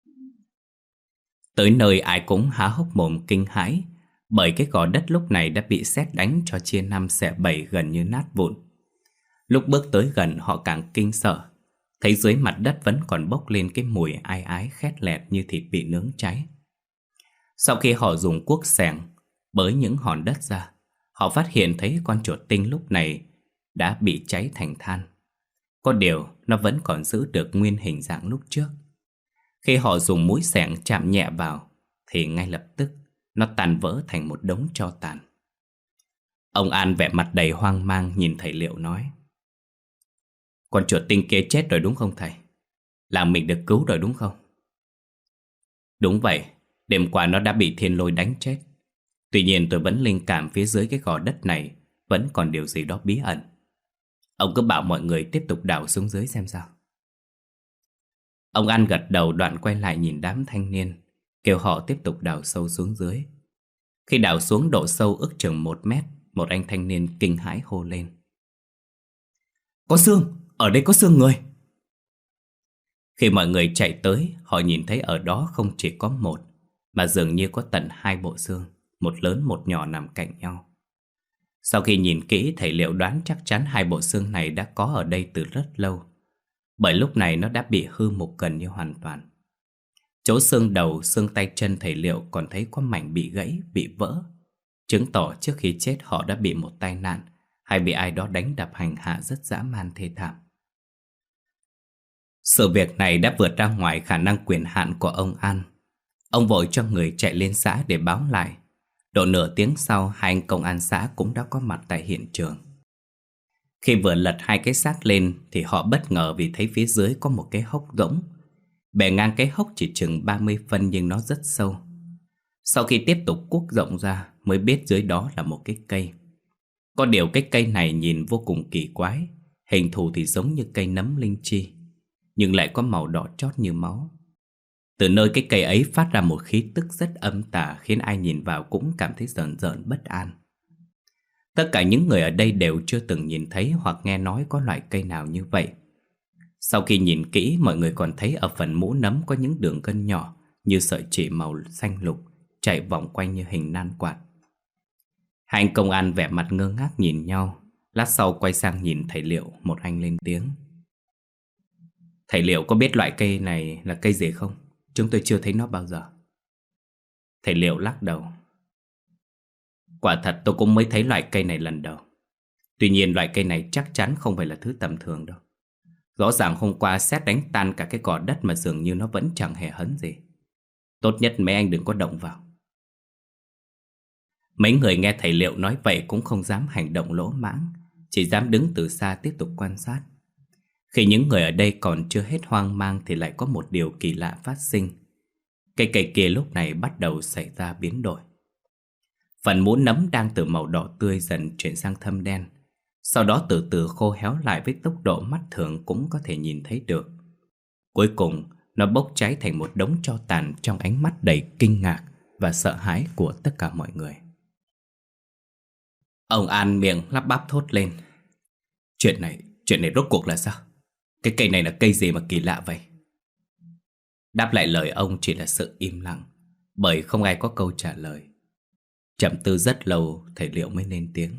Tới nơi ai cũng há hốc mồm kinh hãi, bởi cái gò đất lúc này đã bị sét đánh cho chia năm xẻ bảy, gần như nát vụn. Lúc bước tới gần họ càng kinh sợ, thấy dưới mặt đất vẫn còn bốc lên cái mùi ai ái khét lẹt như thịt bị nướng cháy. Sau khi họ dùng cuốc xẻng bới những hòn đất ra, họ phát hiện thấy con chuột tinh lúc này đã bị cháy thành than. Có điều nó vẫn còn giữ được nguyên hình dạng lúc trước. Khi họ dùng mũi xẻng chạm nhẹ vào thì ngay lập tức nó tan vỡ thành một đống tro tàn. Ông An vẻ mặt đầy hoang mang nhìn thầy Liệu nói: "Con chuột tinh kia chết rồi đúng không thầy? Làng mình được cứu rồi đúng không?" "Đúng vậy, đêm qua nó đã bị thiên lôi đánh chết. Tuy nhiên tôi vẫn linh cảm phía dưới cái gò đất này vẫn còn điều gì đó bí ẩn. Ông cứ bảo mọi người tiếp tục đào xuống dưới xem sao." Ông An gật đầu, đoạn quay lại nhìn đám thanh niên, kêu họ tiếp tục đào sâu xuống dưới. Khi đào xuống độ sâu ước chừng một mét, một anh thanh niên kinh hãi hô lên: Có xương! Ở đây có xương người! Khi mọi người chạy tới, họ nhìn thấy ở đó không chỉ có một, mà dường như có tận hai bộ xương, một lớn một nhỏ nằm cạnh nhau. Sau khi nhìn kỹ, thầy Liệu đoán chắc chắn hai bộ xương này đã có ở đây từ rất lâu, bởi lúc này nó đã bị hư mục gần như hoàn toàn. Chỗ xương đầu, xương tay chân thầy Liệu còn thấy có mảnh bị gãy, bị vỡ, chứng tỏ trước khi chết họ đã bị một tai nạn hay bị ai đó đánh đập hành hạ rất dã man thê thảm. Sự việc này đã vượt ra ngoài khả năng quyền hạn của ông An. Ông vội cho người chạy lên xã để báo lại. Độ nửa tiếng sau, hai anh công an xã cũng đã có mặt tại hiện trường. Khi vừa lật hai cái xác lên thì họ bất ngờ vì thấy phía dưới có một cái hốc rỗng. Bề ngang cái hốc chỉ chừng ba mươi phân nhưng nó rất sâu. Sau khi tiếp tục cuốc rộng ra mới biết dưới đó là một cái cây. Có điều cái cây này nhìn vô cùng kỳ quái. Hình thù thì giống như cây nấm linh chi, nhưng lại có màu đỏ chót như máu. Từ nơi cái cây ấy phát ra một khí tức rất âm tà, khiến ai nhìn vào cũng cảm thấy rợn rợn bất an. Tất cả những người ở đây đều chưa từng nhìn thấy hoặc nghe nói có loại cây nào như vậy. Sau khi nhìn kỹ, mọi người còn thấy ở phần mũ nấm có những đường gân nhỏ như sợi chỉ màu xanh lục chạy vòng quanh như hình nan quạt. Hai anh công an vẻ mặt ngơ ngác nhìn nhau. Lát sau quay sang nhìn thầy Liệu, một anh lên tiếng: Thầy Liệu có biết loại cây này là cây gì không? Chúng tôi chưa thấy nó bao giờ. Thầy Liệu lắc đầu: Quả thật tôi cũng mới thấy loại cây này lần đầu. Tuy nhiên loại cây này chắc chắn không phải là thứ tầm thường đâu. Rõ ràng hôm qua sét đánh tan cả cái cỏ đất mà dường như nó vẫn chẳng hề hấn gì. Tốt nhất mấy anh đừng có động vào. Mấy người nghe thầy Liệu nói vậy cũng không dám hành động lỗ mãng, chỉ dám đứng từ xa tiếp tục quan sát. Khi những người ở đây còn chưa hết hoang mang thì lại có một điều kỳ lạ phát sinh. Cây cây kia lúc này bắt đầu xảy ra biến đổi. Phần mũ nấm đang từ màu đỏ tươi dần chuyển sang thâm đen, sau đó từ từ khô héo lại với tốc độ mắt thường cũng có thể nhìn thấy được. Cuối cùng nó bốc cháy thành một đống tro tàn trong ánh mắt đầy kinh ngạc và sợ hãi của tất cả mọi người. Ông An miệng lắp bắp thốt lên: Chuyện này, chuyện này rốt cuộc là sao? Cái cây này là cây gì mà kỳ lạ vậy? Đáp lại lời ông chỉ là sự im lặng, bởi không ai có câu trả lời. Trầm tư rất lâu, thầy Liệu mới lên tiếng: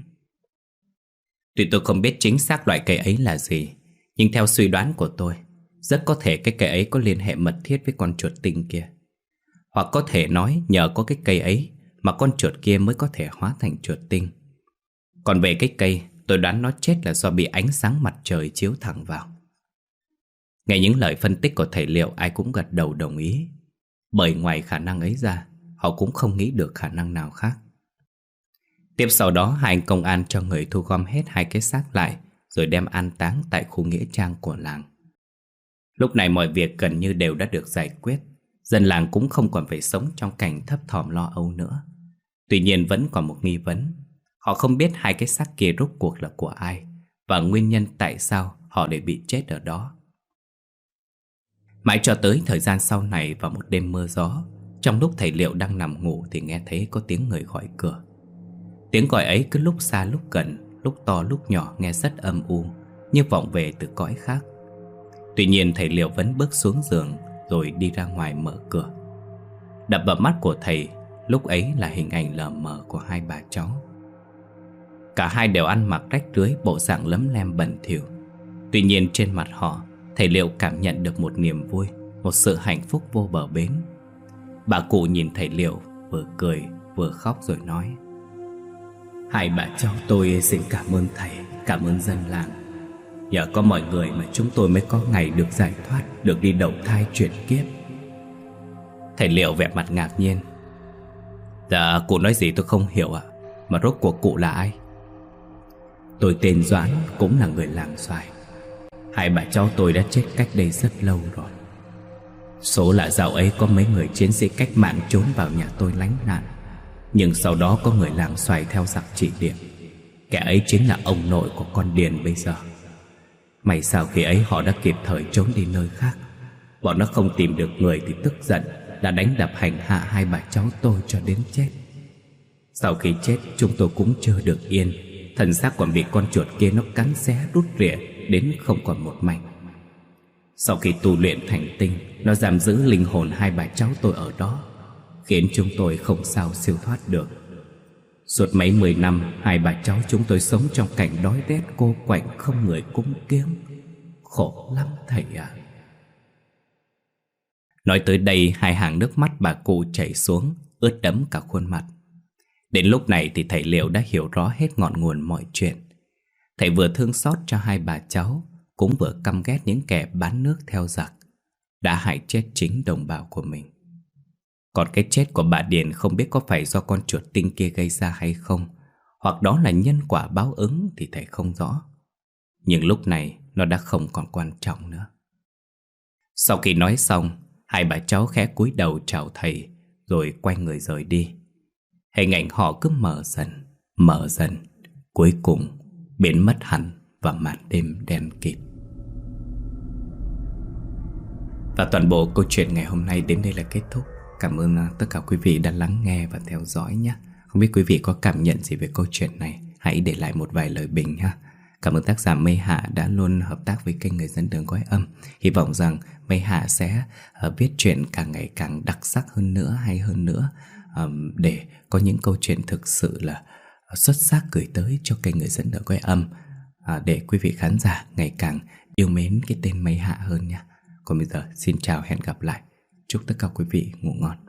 Tuy tôi không biết chính xác loại cây ấy là gì, nhưng theo suy đoán của tôi, rất có thể cái cây ấy có liên hệ mật thiết với con chuột tinh kia. Hoặc có thể nói nhờ có cái cây ấy mà con chuột kia mới có thể hóa thành chuột tinh. Còn về cái cây, tôi đoán nó chết là do bị ánh sáng mặt trời chiếu thẳng vào. Nghe những lời phân tích của thầy Liệu, ai cũng gật đầu đồng ý, bởi ngoài khả năng ấy ra, họ cũng không nghĩ được khả năng nào khác. Tiếp sau đó, hai anh công an cho người thu gom hết hai cái xác lại, rồi đem an táng tại khu nghĩa trang của làng. Lúc này mọi việc gần như đều đã được giải quyết. Dân làng cũng không còn phải sống trong cảnh thấp thỏm lo âu nữa. Tuy nhiên vẫn còn một nghi vấn. Họ không biết hai cái xác kia rốt cuộc là của ai, và nguyên nhân tại sao họ lại bị chết ở đó. Mãi cho tới thời gian sau này, vào một đêm mưa gió, trong lúc thầy Liệu đang nằm ngủ thì nghe thấy có tiếng người gọi cửa. Tiếng gọi ấy cứ lúc xa lúc gần, lúc to lúc nhỏ, nghe rất âm u, như vọng về từ cõi khác. Tuy nhiên thầy Liệu vẫn bước xuống giường rồi đi ra ngoài mở cửa. Đập vào mắt của thầy lúc ấy là hình ảnh lờ mờ của hai bà cháu. Cả hai đều ăn mặc rách rưới, bộ dạng lấm lem bẩn thỉu. Tuy nhiên trên mặt họ, thầy Liệu cảm nhận được một niềm vui, một sự hạnh phúc vô bờ bến. Bà cụ nhìn thầy Liệu, vừa cười vừa khóc rồi nói: Hai bà cháu tôi xin cảm ơn thầy, cảm ơn dân làng. Nhờ có mọi người mà chúng tôi mới có ngày được giải thoát, được đi đầu thai chuyển kiếp. Thầy Liệu vẻ mặt ngạc nhiên: Dạ, cụ nói gì tôi không hiểu ạ. Mà rốt cuộc cụ là ai? Tôi tên Doãn, cũng là người làng Xoài. Hai bà cháu tôi đã chết cách đây rất lâu rồi. Số là dạo ấy có mấy người chiến sĩ cách mạng trốn vào nhà tôi lánh nạn, nhưng sau đó có người làng Xoài theo giặc trị điểm. Kẻ ấy chính là ông nội của con Điền bây giờ. May sao khi ấy họ đã kịp thời trốn đi nơi khác. Bọn nó không tìm được người thì tức giận đã đánh đập hành hạ hai bà cháu tôi cho đến chết. Sau khi chết, chúng tôi cũng chưa được yên. Thân xác còn bị con chuột kia nó cắn xé rút rỉa đến không còn một mảnh. Sau khi tu luyện thành tinh, nó giam giữ linh hồn hai bà cháu tôi ở đó, khiến chúng tôi không sao siêu thoát được. Suốt mấy mười năm, hai bà cháu chúng tôi sống trong cảnh đói rét cô quạnh, không người cúng kiếng. Khổ lắm thầy ạ. Nói tới đây, hai hàng nước mắt bà cụ chảy xuống, ướt đẫm cả khuôn mặt. Đến lúc này thì thầy Liệu đã hiểu rõ hết ngọn nguồn mọi chuyện. Thầy vừa thương xót cho hai bà cháu, cũng vừa căm ghét những kẻ bán nước theo giặc, đã hại chết chính đồng bào của mình. Còn cái chết của bà Điền không biết có phải do con chuột tinh kia gây ra hay không, hoặc đó là nhân quả báo ứng thì thầy không rõ. Nhưng lúc này nó đã không còn quan trọng nữa. Sau khi nói xong, hai bà cháu khẽ cúi đầu chào thầy, rồi quay người rời đi. Hình ảnh họ cứ mở dần, mở dần, cuối cùng biến mất hẳn vào màn đêm đen kịt. Và toàn bộ câu chuyện ngày hôm nay đến đây là kết thúc. Cảm ơn tất cả quý vị đã lắng nghe và theo dõi nhé. Không biết quý vị có cảm nhận gì về câu chuyện này, hãy để lại một vài lời bình ha. Cảm ơn tác giả Mây Hạ đã luôn hợp tác với kênh Người Dẫn Đường Cõi Âm. Hy vọng rằng Mây Hạ sẽ uh, viết chuyện càng ngày càng đặc sắc hơn nữa, hay hơn nữa, um, để có những câu chuyện thực sự là xuất sắc gửi tới cho kênh Người Dẫn Đường Cõi Âm, uh, để quý vị khán giả ngày càng yêu mến cái tên Mây Hạ hơn nha. Còn bây giờ xin chào, hẹn gặp lại. Chúc tất cả quý vị ngủ ngon.